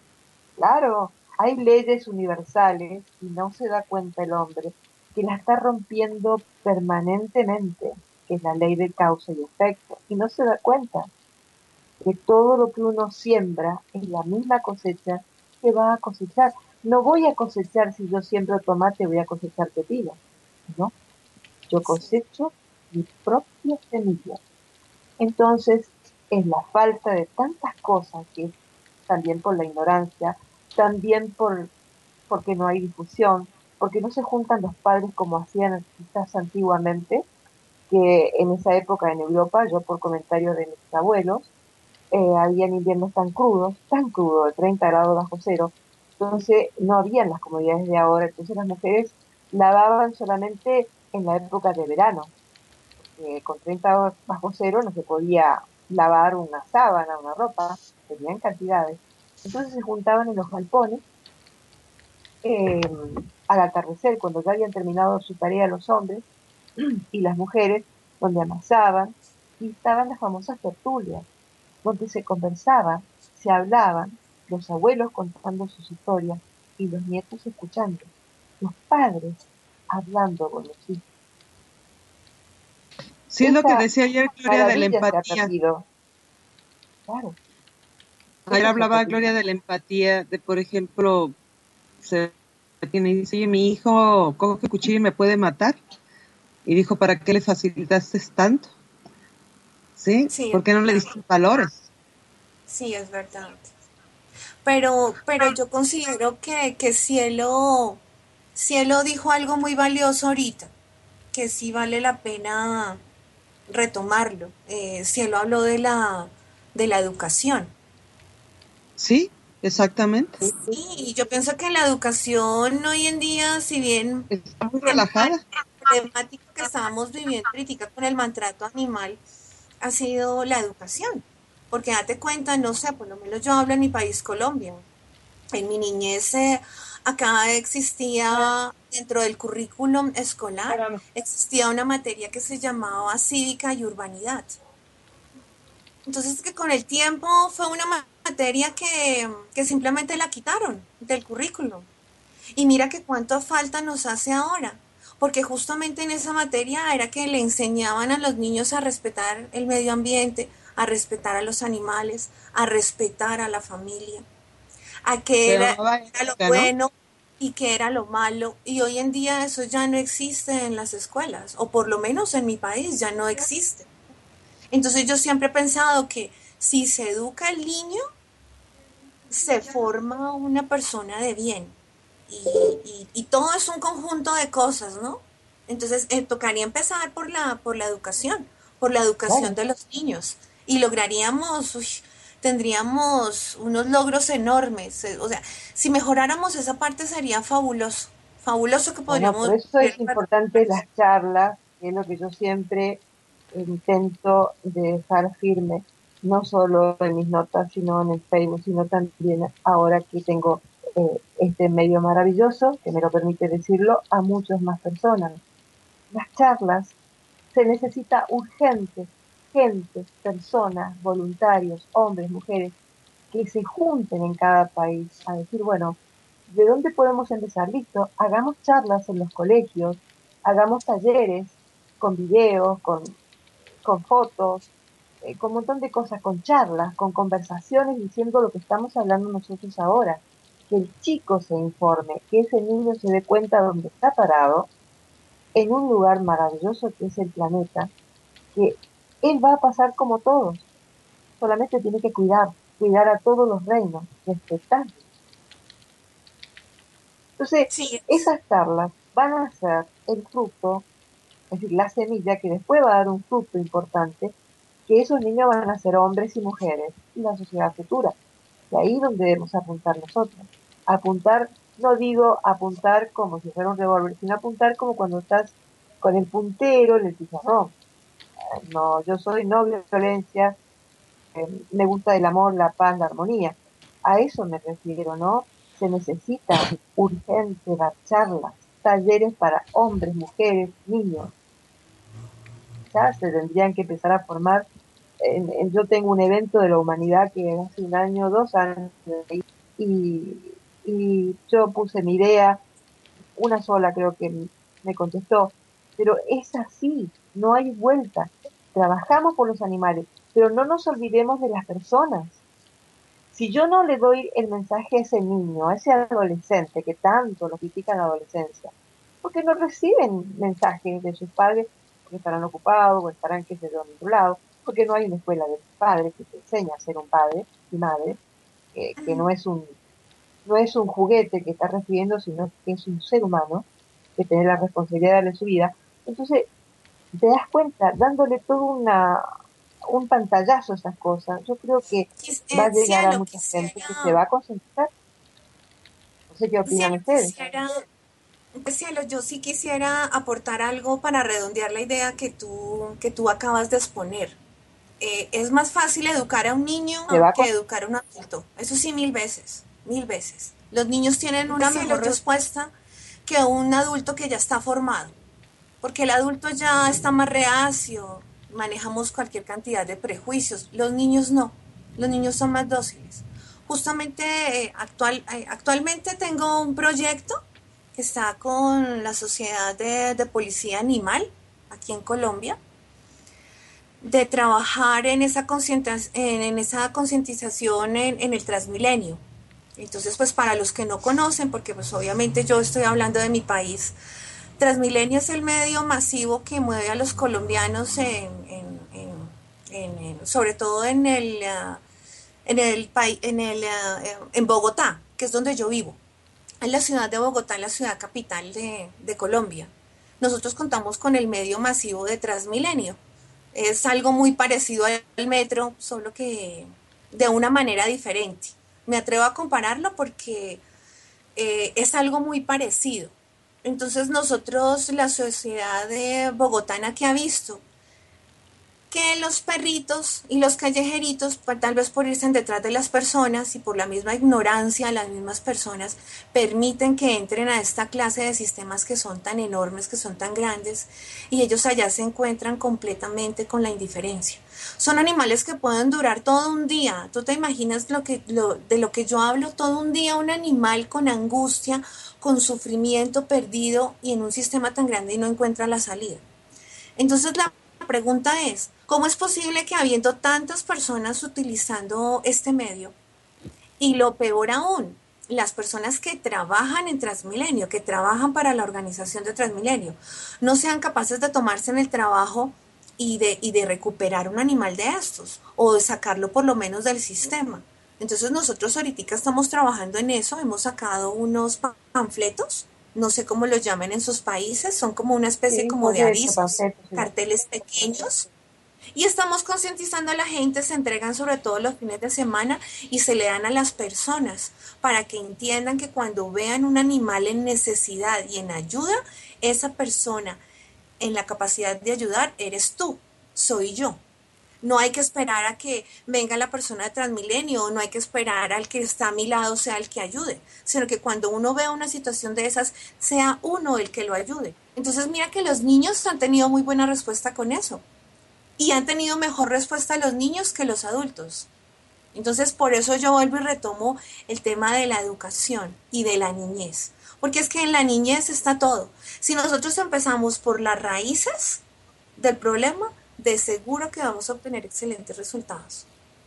Claro, hay leyes universales y no se da cuenta el hombre que la está rompiendo permanentemente, que es la ley de causa y efecto, y no se da cuenta que todo lo que uno siembra es la misma cosecha que va a cosechar. No voy a cosechar si yo siembro tomate, voy a cosechar pepino, ¿no? Yo Sí. cosecho mi propia semilla. Entonces, es la falta de tantas cosas, que es también por la ignorancia, también por porque no hay difusión, porque no se juntan los padres como hacían quizás antiguamente, que en esa época en Europa, yo por comentarios de mis abuelos, eh, habían inviernos tan crudos, tan crudos, de treinta grados bajo cero, entonces no habían las comodidades de ahora, entonces las mujeres lavaban solamente en la época de verano, eh, con treinta grados bajo cero no se podía lavar una sábana, una ropa, tenían cantidades. Entonces se juntaban en los galpones eh, al atardecer, cuando ya habían terminado su tarea los hombres y las mujeres, donde amasaban, y estaban las famosas tertulias, donde se conversaba, se hablaban, los abuelos contando sus historias y los nietos escuchando, los padres hablando con los hijos. Sí, es lo que Esa decía ayer Gloria de la maravilla se ha empatía. perdido. Claro, Ah, Ayer eso se ha hablaba perdido. Gloria de la empatía, de por ejemplo, se tiene y dice, oye, mi hijo coge cuchillo y me puede matar. Y dijo, ¿para qué le facilitaste tanto? ¿Sí? Sí, ¿Por qué no le verdad. diste valores? Sí, es verdad. Pero, pero yo considero que, que Cielo, Cielo dijo algo muy valioso ahorita, que sí vale la pena retomarlo. Eh, Cielo habló de la, de la educación. Sí, exactamente. Sí, y yo pienso que la educación hoy en día, si bien Está muy el mal relajada. problemático que estábamos viviendo ahorita con el maltrato animal, ha sido la educación. Porque date cuenta, no sé, por lo menos yo hablo en mi país, Colombia. En mi niñez, eh, acá existía, dentro del currículum escolar, existía una materia que se llamaba cívica y urbanidad. Entonces, que con el tiempo fue una materia que, que simplemente la quitaron del currículum. Y mira que cuánto falta nos hace ahora, porque justamente en esa materia era que le enseñaban a los niños a respetar el medio ambiente, a respetar a los animales, a respetar a la familia, a qué Se era, llamaba era lo ética, ¿no? bueno y qué era lo malo. Y hoy en día eso ya no existe en las escuelas, o por lo menos en mi país ya no existe. Entonces yo siempre he pensado que si se educa al niño, se forma una persona de bien. Y, y, y todo es un conjunto de cosas, ¿no? Entonces eh, tocaría empezar por la, por la educación, por la educación Claro. de los niños. Y lograríamos, uy, tendríamos unos logros enormes. Eh, O sea, si mejoráramos esa parte sería fabuloso. Fabuloso que Bueno, podríamos por eso ver es para importante las charlas, que es lo que yo siempre intento de dejar firme, no solo en mis notas, sino en el Facebook, sino también ahora que tengo eh, este medio maravilloso, que me lo permite decirlo, a muchas más personas. Las charlas se necesita urgente, gente, personas, voluntarios, hombres, mujeres, que se junten en cada país a decir, bueno, ¿de dónde podemos empezar? Listo, hagamos charlas en los colegios, hagamos talleres con videos, con, con fotos, eh, con un montón de cosas, con charlas, con conversaciones diciendo lo que estamos hablando nosotros ahora. Que el chico se informe, que ese niño se dé cuenta dónde está parado, en un lugar maravilloso que es el planeta, que él va a pasar como todos, solamente tiene que cuidar, cuidar a todos los reinos, respetar. Entonces, sí, esas charlas van a ser el fruto, es decir, la semilla que después va a dar un fruto importante, que esos niños van a ser hombres y mujeres y la sociedad futura. Y ahí es donde debemos apuntar nosotros. Apuntar, no digo apuntar como si fuera un revólver, sino apuntar como cuando estás con el puntero en el pizarrón. No, yo soy no violencia, eh, me gusta el amor, la paz, la armonía. A eso me refiero, ¿no? Se necesita urgente dar charlas, talleres para hombres, mujeres, niños. Ya se tendrían que empezar a formar. En, en, yo tengo un evento de la humanidad que hace un año, dos años, y y yo puse mi idea, una sola creo que me contestó, pero es así, no hay vuelta. Trabajamos por los animales, pero no nos olvidemos de las personas. Si yo no le doy el mensaje a ese niño, a ese adolescente que tanto lo critican en la adolescencia, porque no reciben mensajes de sus padres, porque estarán ocupados o estarán, qué sé yo, en otro lado, porque no hay una escuela de padres que te enseña a ser un padre y madre, eh, que no es un no es un juguete que está recibiendo, sino que es un ser humano que tiene la responsabilidad de darle su vida. Entonces, te das cuenta, dándole todo una un pantallazo a esas cosas, yo creo que va a llegar a mucha gente que se va a concentrar. No sé qué opinan ustedes. Quisiera, Cielo, yo sí quisiera aportar algo para redondear la idea que tú, que tú acabas de exponer. Eh, es más fácil educar a un niño que educar a un adulto. Eso sí, mil veces, mil veces. Los niños tienen una mejor respuesta que un adulto que ya está formado. Porque el adulto ya está más reacio, manejamos cualquier cantidad de prejuicios. Los niños no, los niños son más dóciles. Justamente eh, actual, eh, actualmente tengo un proyecto que está con la Sociedad de, de Policía Animal aquí en Colombia, de trabajar en esa concientización en, en, esa concientización en, en el Transmilenio. Entonces, pues para los que no conocen, porque pues obviamente yo estoy hablando de mi país, Transmilenio es el medio masivo que mueve a los colombianos en, en, en, en, en sobre todo en el uh, en el país en el uh, en Bogotá, que es donde yo vivo. En la ciudad de Bogotá, en la ciudad capital de, de Colombia. Nosotros contamos con el medio masivo de Transmilenio. Es algo muy parecido al metro, solo que de una manera diferente. Me atrevo a compararlo porque eh, es algo muy parecido. Entonces nosotros, la sociedad de bogotana, que ha visto que los perritos y los callejeritos, tal vez por irse detrás de las personas y por la misma ignorancia de las mismas personas, permiten que entren a esta clase de sistemas que son tan enormes, que son tan grandes, y ellos allá se encuentran completamente con la indiferencia. Son animales que pueden durar todo un día. ¿Tú te imaginas lo que, lo, de lo que yo hablo? Todo un día un animal con angustia, con sufrimiento, perdido y en un sistema tan grande y no encuentra la salida. Entonces la pregunta es, ¿cómo es posible que habiendo tantas personas utilizando este medio, y lo peor aún, las personas que trabajan en Transmilenio, que trabajan para la organización de Transmilenio, no sean capaces de tomarse en el trabajo y de, y de recuperar un animal de estos, o de sacarlo por lo menos del sistema? Entonces nosotros ahorita estamos trabajando en eso, hemos sacado unos panfletos, no sé cómo los llaman en sus países, son como una especie sí, como de avisos, panfletos, sí. Carteles pequeños, y estamos concientizando a la gente, se entregan sobre todo los fines de semana y se le dan a las personas para que entiendan que cuando vean un animal en necesidad y en ayuda, esa persona en la capacidad de ayudar eres tú, soy yo. No hay que esperar a que venga la persona de Transmilenio, no hay que esperar al que está a mi lado sea el que ayude, sino que cuando uno vea una situación de esas, sea uno el que lo ayude. Entonces mira que los niños han tenido muy buena respuesta con eso, y han tenido mejor respuesta los niños que los adultos. Entonces por eso yo vuelvo y retomo el tema de la educación y de la niñez, porque es que en la niñez está todo. Si nosotros empezamos por las raíces del problema, de seguro que vamos a obtener excelentes resultados.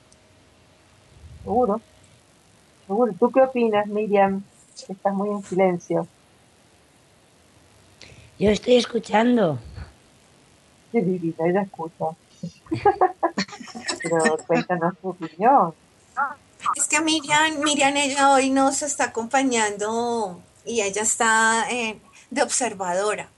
Seguro, seguro. ¿Tú qué opinas, Miriam? Estás muy en silencio. Yo estoy escuchando. Qué divina, ella escucha. Pero cuéntanos tu opinión. Es que Miriam, Miriam, ella hoy nos está acompañando y ella está eh, de observadora.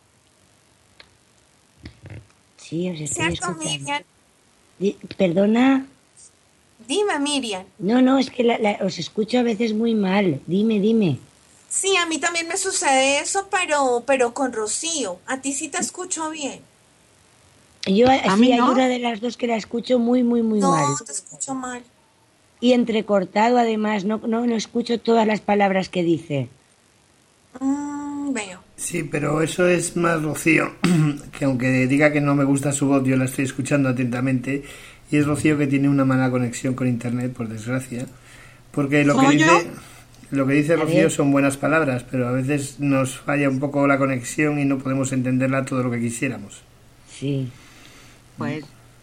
Sí, os estoy ¿Cierto, escuchando. Miriam? Perdona. Dime, Miriam. No, no, es que la, la, os escucho a veces muy mal. Dime, dime. Sí, a mí también me sucede eso, pero, pero con Rocío. A ti sí te escucho bien. Yo, ¿A sí, mí no? Hay una de las dos que la escucho muy, muy, muy no, mal. No, te escucho mal. Y entrecortado, además, no, no, no escucho todas las palabras que dice. Mm, veo. Sí, pero eso es más Rocío, que aunque diga que no me gusta su voz, yo la estoy escuchando atentamente, y es Rocío que tiene una mala conexión con internet, por desgracia, porque lo que dice, Lo que dice A Rocío ver. son buenas palabras, pero a veces nos falla un poco la conexión y no podemos entenderla todo lo que quisiéramos. Sí. Pues.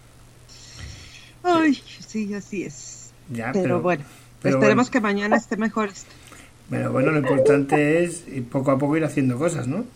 Ay, sí, así es. Ya, Pero, pero, bueno, pero esperemos bueno. que mañana esté mejor esto. Pero bueno, lo importante es ir poco a poco ir haciendo cosas, ¿no?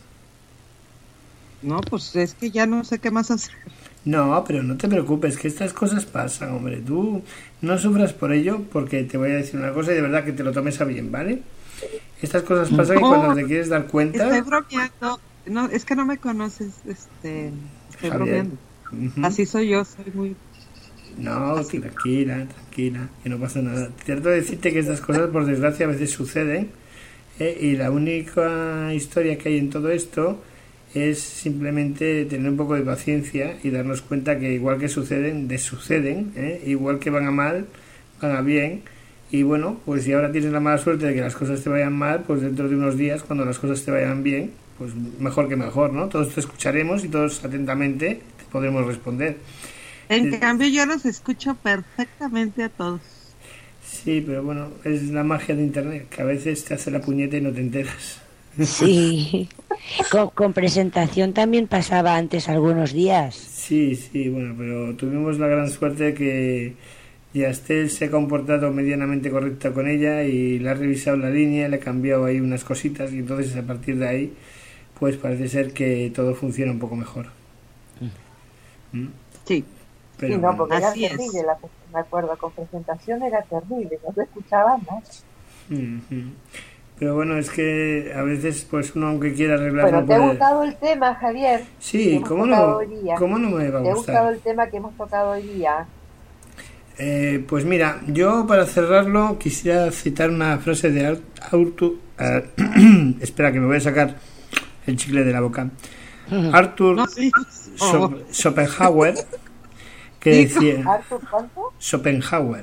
No, pues es que ya no sé qué más hacer. No, pero no te preocupes, que estas cosas pasan, hombre. Tú no sufras por ello, porque te voy a decir una cosa y de verdad que te lo tomes a bien, ¿vale? Estas cosas pasan y No, cuando te quieres dar cuenta... Estoy bromeando. No, es que no me conoces, este, estoy Javier. bromeando. Ujú. Así soy yo, soy muy... No, Así. tranquila, tranquila, que no pasa nada. Cierto decirte que estas cosas, por desgracia, a veces suceden, ¿eh? Y la única historia que hay en todo esto es simplemente tener un poco de paciencia y darnos cuenta que igual que suceden, desuceden, ¿eh? Igual que van a mal, van a bien. Y bueno, pues si ahora tienes la mala suerte de que las cosas te vayan mal, pues dentro de unos días, cuando las cosas te vayan bien, pues mejor que mejor, ¿no? Todos te escucharemos y todos atentamente te podremos responder. En Eh, cambio, yo los escucho perfectamente a todos. Sí, pero bueno, es la magia de Internet, que a veces te hace la puñeta y no te enteras. Sí. Con, con presentación también pasaba antes algunos días. Sí, sí, bueno, pero tuvimos la gran suerte que Yastel se ha comportado medianamente correcta con ella y le ha revisado la línea, le ha cambiado ahí unas cositas y entonces a partir de ahí, pues parece ser que todo funciona un poco mejor. ¿Mm? Sí. Pero Sí, no, bueno. porque era Así es. terrible, la, me acuerdo, con presentación era terrible, no se escuchaba nada. Ujú. Pero bueno, es que a veces pues uno aunque quiera arreglarlo Bueno, ¿te ha puede... gustado el tema, Javier? que Sí, hemos ¿cómo tocado no, hoy día? ¿cómo no me va a ¿Te ha gustado gustar? el tema que hemos tocado hoy día? Eh, pues mira, yo para cerrarlo quisiera citar una frase de Ar- Arthur... ah, espera, que me voy a sacar el chicle de la boca. Arthur No, sí. Scho- Schopenhauer, que Dijo. decía... ¿Arthur cuánto? Schopenhauer.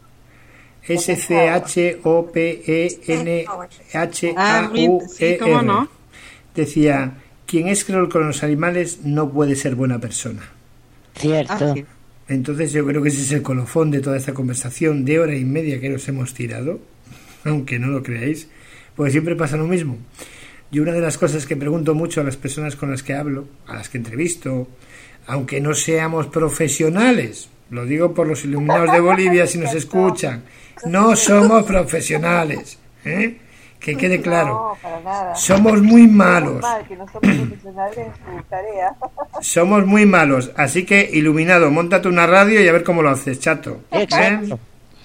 S C H O P E N H A U E Ah, sí, cómo R. no. Decía, quien es cruel con los animales no puede ser buena persona. Cierto. Así es. Entonces yo creo que ese es el colofón de toda esta conversación de hora y media que nos hemos tirado, aunque no lo creáis, porque siempre pasa lo mismo. Y una de las cosas que pregunto mucho a las personas con las que hablo, a las que entrevisto, aunque no seamos profesionales, lo digo por los iluminados de Bolivia si nos escuchan, no somos profesionales, ¿eh? Que quede claro, No, para nada. somos muy Menos malos. mal que no somos profesionales en su tarea. Somos muy malos, así que iluminado, móntate una radio y a ver cómo lo haces, chato. ¿Eh? Exacto.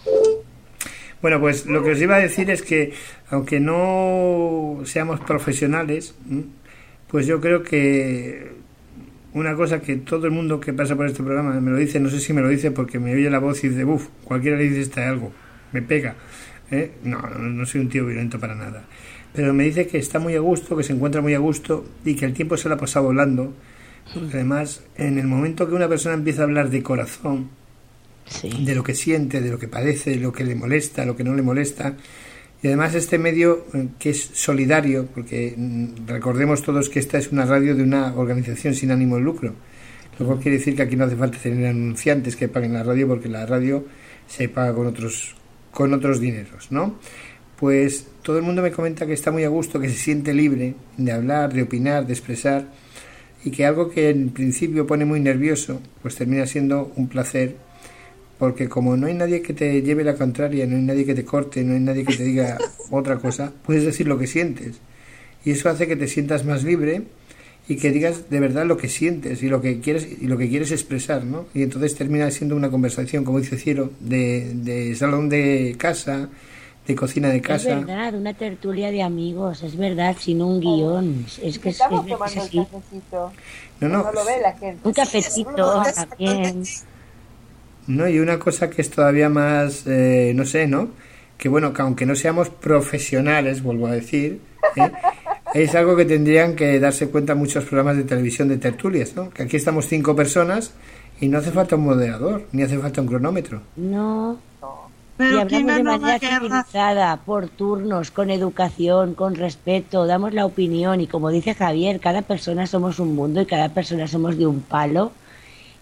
Bueno, pues lo que os iba a decir es que aunque no seamos profesionales, ¿m? pues yo creo que una cosa que todo el mundo que pasa por este programa me lo dice, no sé si me lo dice porque me oye la voz y dice, uff, cualquiera le dice está algo, me pega. ¿Eh? No, no, no soy un tío violento para nada. Pero me dice que está muy a gusto, que se encuentra muy a gusto y que el tiempo se la ha pasado volando. Además, en el momento que una persona empieza a hablar de corazón, Sí. de lo que siente, de lo que padece, de lo que le molesta, lo que no le molesta, y además este medio eh, que es solidario, porque mm, recordemos todos que esta es una radio de una organización sin ánimo de lucro, lo cual quiere decir que aquí no hace falta tener anunciantes que paguen la radio, porque la radio se paga con otros con otros dineros, ¿no? Pues todo el mundo me comenta que está muy a gusto, que se siente libre de hablar, de opinar, de expresar, y que algo que en principio pone muy nervioso, pues termina siendo un placer, porque como no hay nadie que te lleve la contraria, no hay nadie que te corte, no hay nadie que te diga otra cosa, puedes decir lo que sientes, y eso hace que te sientas más libre y que digas de verdad lo que sientes y lo que quieres y lo que quieres expresar, ¿no? Y entonces termina siendo una conversación, como dice Cielo, de, de salón de casa, de cocina de Es casa. verdad, una tertulia de amigos, es verdad, sin un guión. Es que es, Estamos es- tomando es el así. cafecito. No, no, No lo ve la gente. Un cafecito también. no, y una cosa que es todavía más, eh, no sé, ¿no? Que bueno, que aunque no seamos profesionales, vuelvo a decir, ¿eh? es algo que tendrían que darse cuenta muchos programas de televisión de tertulias, ¿no? Que aquí estamos cinco personas y no hace falta un moderador, ni hace falta un cronómetro. No. Y Pero ¿quién hablamos de ganó la manera guerra? civilizada, por turnos, con educación, con respeto, damos la opinión y como dice Javier, cada persona somos un mundo y cada persona somos de un palo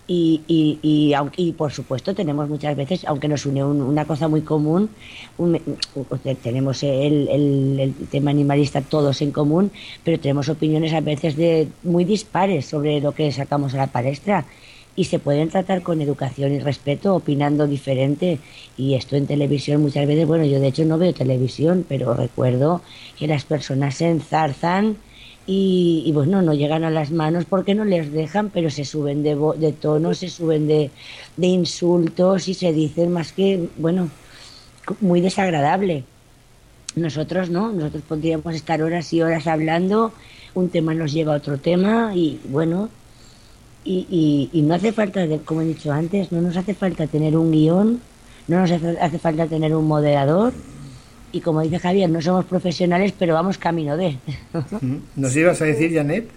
Y, y, y, aunque- y por supuesto tenemos muchas veces, aunque nos une un- una cosa muy común, un- un- tenemos el, el- el tema animalista todos en común, pero tenemos opiniones a veces de muy dispares sobre lo que sacamos a la palestra y se pueden tratar con educación y respeto, opinando diferente. Y esto en televisión muchas veces, bueno, yo de hecho no veo televisión, pero recuerdo que las personas se enzarzan y, y bueno, no llegan a las manos porque no les dejan, pero se suben de, vo- de tono, se suben de, de insultos y se dicen más que, bueno, c- muy desagradable. Nosotros no, nosotros podríamos estar horas y horas hablando, un tema nos lleva a otro tema y bueno, y, y, y no hace falta, de- como he dicho antes, no nos hace falta tener un guión, no nos hace, hace falta tener un moderador y como dice Javier, no somos profesionales, pero vamos camino de. Mm. ¿Nos ibas a decir, Janet?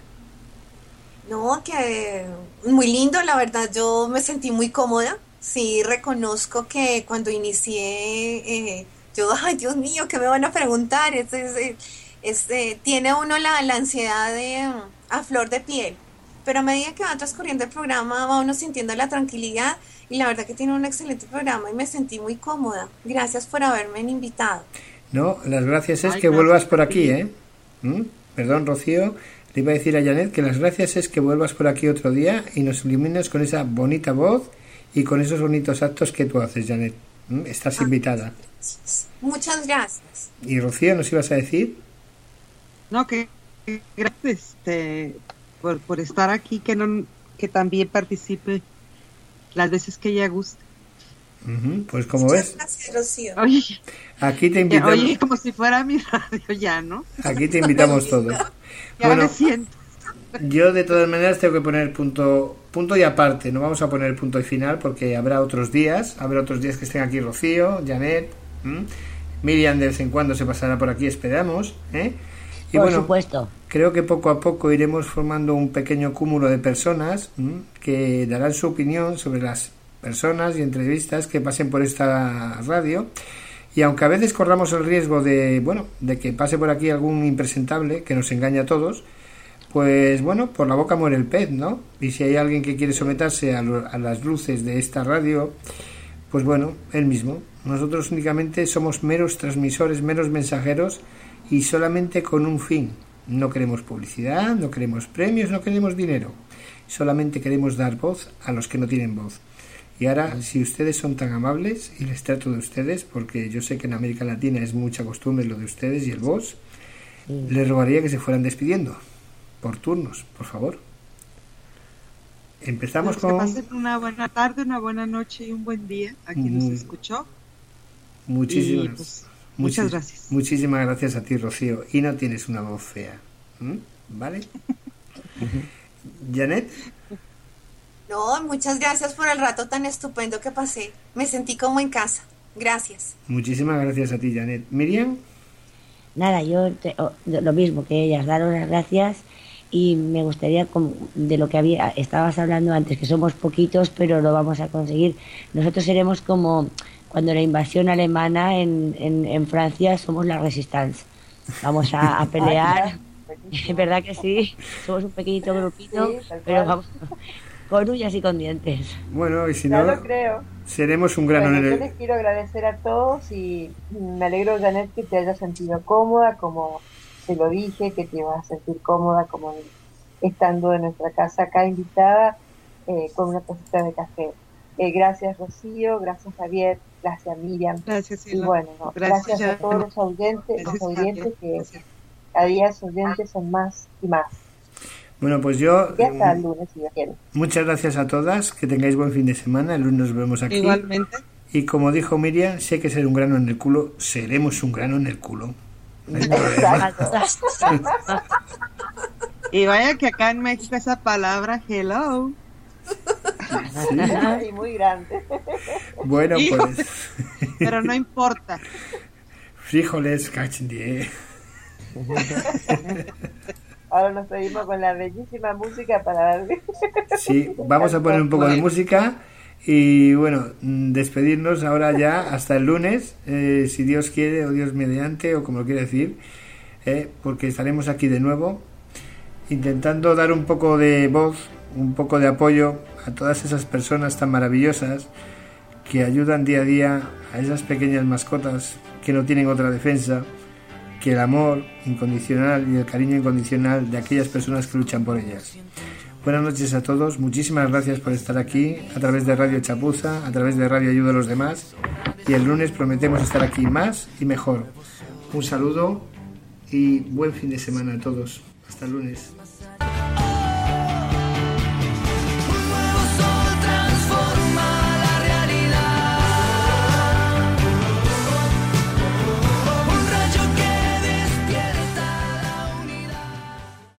No, que muy lindo, la verdad, yo me sentí muy cómoda. Sí, reconozco que cuando inicié, eh, yo, ay, Dios mío, ¿qué me van a preguntar? Es, es, es- es, eh, tiene uno la, la ansiedad de, mm, a flor de piel, pero a medida que va transcurriendo el programa, va uno sintiendo la tranquilidad y la verdad que tiene un excelente programa y me sentí muy cómoda. Gracias por haberme invitado. No, las gracias es Ay, que gracias vuelvas por a aquí, ti. ¿eh? ¿Mm? Perdón, Rocío, le iba a decir a Janet que las gracias es que vuelvas por aquí otro día y nos ilumines con esa bonita voz y con esos bonitos actos que tú haces, Janet. ¿Mm? Estás Ah, invitada. muchas gracias. Y Rocío, ¿nos ibas a decir? No, que que gracias este, por, por estar aquí, que no que también participe las veces que ella guste. Ujú, pues como Muchas ves, gracias, Rocío. Oye, aquí te ya- invitamos, oye, como si fuera mi radio ya, ¿no? aquí te invitamos todos. Ya Bueno, me siento. yo de todas maneras tengo que poner punto punto y aparte, no vamos a poner punto y final porque habrá otros días, habrá otros días que estén aquí Rocío, Janet, ¿m? Miriam de vez en cuando se pasará por aquí, esperamos, ¿eh? Y Por bueno, supuesto. creo que poco a poco iremos formando un pequeño cúmulo de personas, ¿m? Que darán su opinión sobre las personas y entrevistas que pasen por esta radio. Y aunque a veces corramos el riesgo de, bueno, de que pase por aquí algún impresentable que nos engañe a todos, pues bueno, por la boca muere el pez, ¿no? Y si hay alguien que quiere someterse a, lo- a las luces de esta radio, pues bueno, él mismo. Nosotros únicamente somos meros transmisores, meros mensajeros y solamente con un fin. No queremos publicidad, no queremos premios, no queremos dinero. Solamente queremos dar voz a los que no tienen voz. Y ahora, si ustedes son tan amables, y les trato de ustedes, porque yo sé que en América Latina es mucha costumbre lo de ustedes y el vos, les rogaría que se fueran despidiendo, por turnos, por favor. Empezamos Pues que con pasen una buena tarde, una buena noche y un buen día a quien nos Mm, escuchó. muchísimas, Y, pues, muchas muchis- gracias. muchísimas gracias a ti, Rocío. Y no tienes una voz fea, ¿m? ¿Vale? Janet, No, muchas gracias por el rato tan estupendo que pasé. Me sentí como en casa. Gracias. muchísimas gracias a ti, Janet. Miriam, Nada, yo te- o- de- lo mismo que ellas, daros las gracias y me gustaría, como de lo que había estabas hablando antes, que somos poquitos, pero lo vamos a conseguir. Nosotros seremos como cuando la invasión alemana en, en, en Francia, somos la Resistance. Vamos a, a pelear. Es verdad que sí, somos un pequeñito grupito, Sí, tal pero cual. vamos con uñas y con dientes. bueno, y si Ya no, lo creo. seremos un grano Bueno, en yo el... les quiero agradecer a todos y me alegro, Janet, que te hayas sentido cómoda, como te lo dije, que te vas a sentir cómoda como estando en nuestra casa acá invitada eh, con una tacita de café. Eh, gracias, Rocío, gracias, Javier, gracias, Miriam. Gracias, Y Ela. bueno, no, Gracias, gracias, a Janet. todos los oyentes, los Gracias, oyentes Javier. que Gracias. cada día los oyentes son más y más. Bueno, pues yo... Y hasta el eh, lunes, si Dios quiere. muchas gracias a todas, que tengáis buen fin de semana, el lunes nos vemos aquí. Igualmente. Y como dijo Miriam, si hay que ser un grano en el culo, seremos un grano en el culo. No hay problema. Y vaya que acá en México esa palabra hello. Sí. Y muy grande. Bueno, Hijo. pues... Pero no importa. Frijoles, cachindie. Ahora nos seguimos con la bellísima música para dar... Sí, vamos a poner un poco de música y bueno, mm, despedirnos ahora ya hasta el lunes, eh, si Dios quiere o Dios mediante o como lo quiera decir, eh, porque estaremos aquí de nuevo intentando dar un poco de voz, un poco de apoyo a todas esas personas tan maravillosas que ayudan día a día a esas pequeñas mascotas que no tienen otra defensa que el amor incondicional y el cariño incondicional de aquellas personas que luchan por ellas. Buenas noches a todos, muchísimas gracias por estar aquí a través de Radio Chapuza, a través de Radio Ayuda a los Demás, y el lunes prometemos estar aquí más y mejor. Un saludo y buen fin de semana a todos. Hasta el lunes.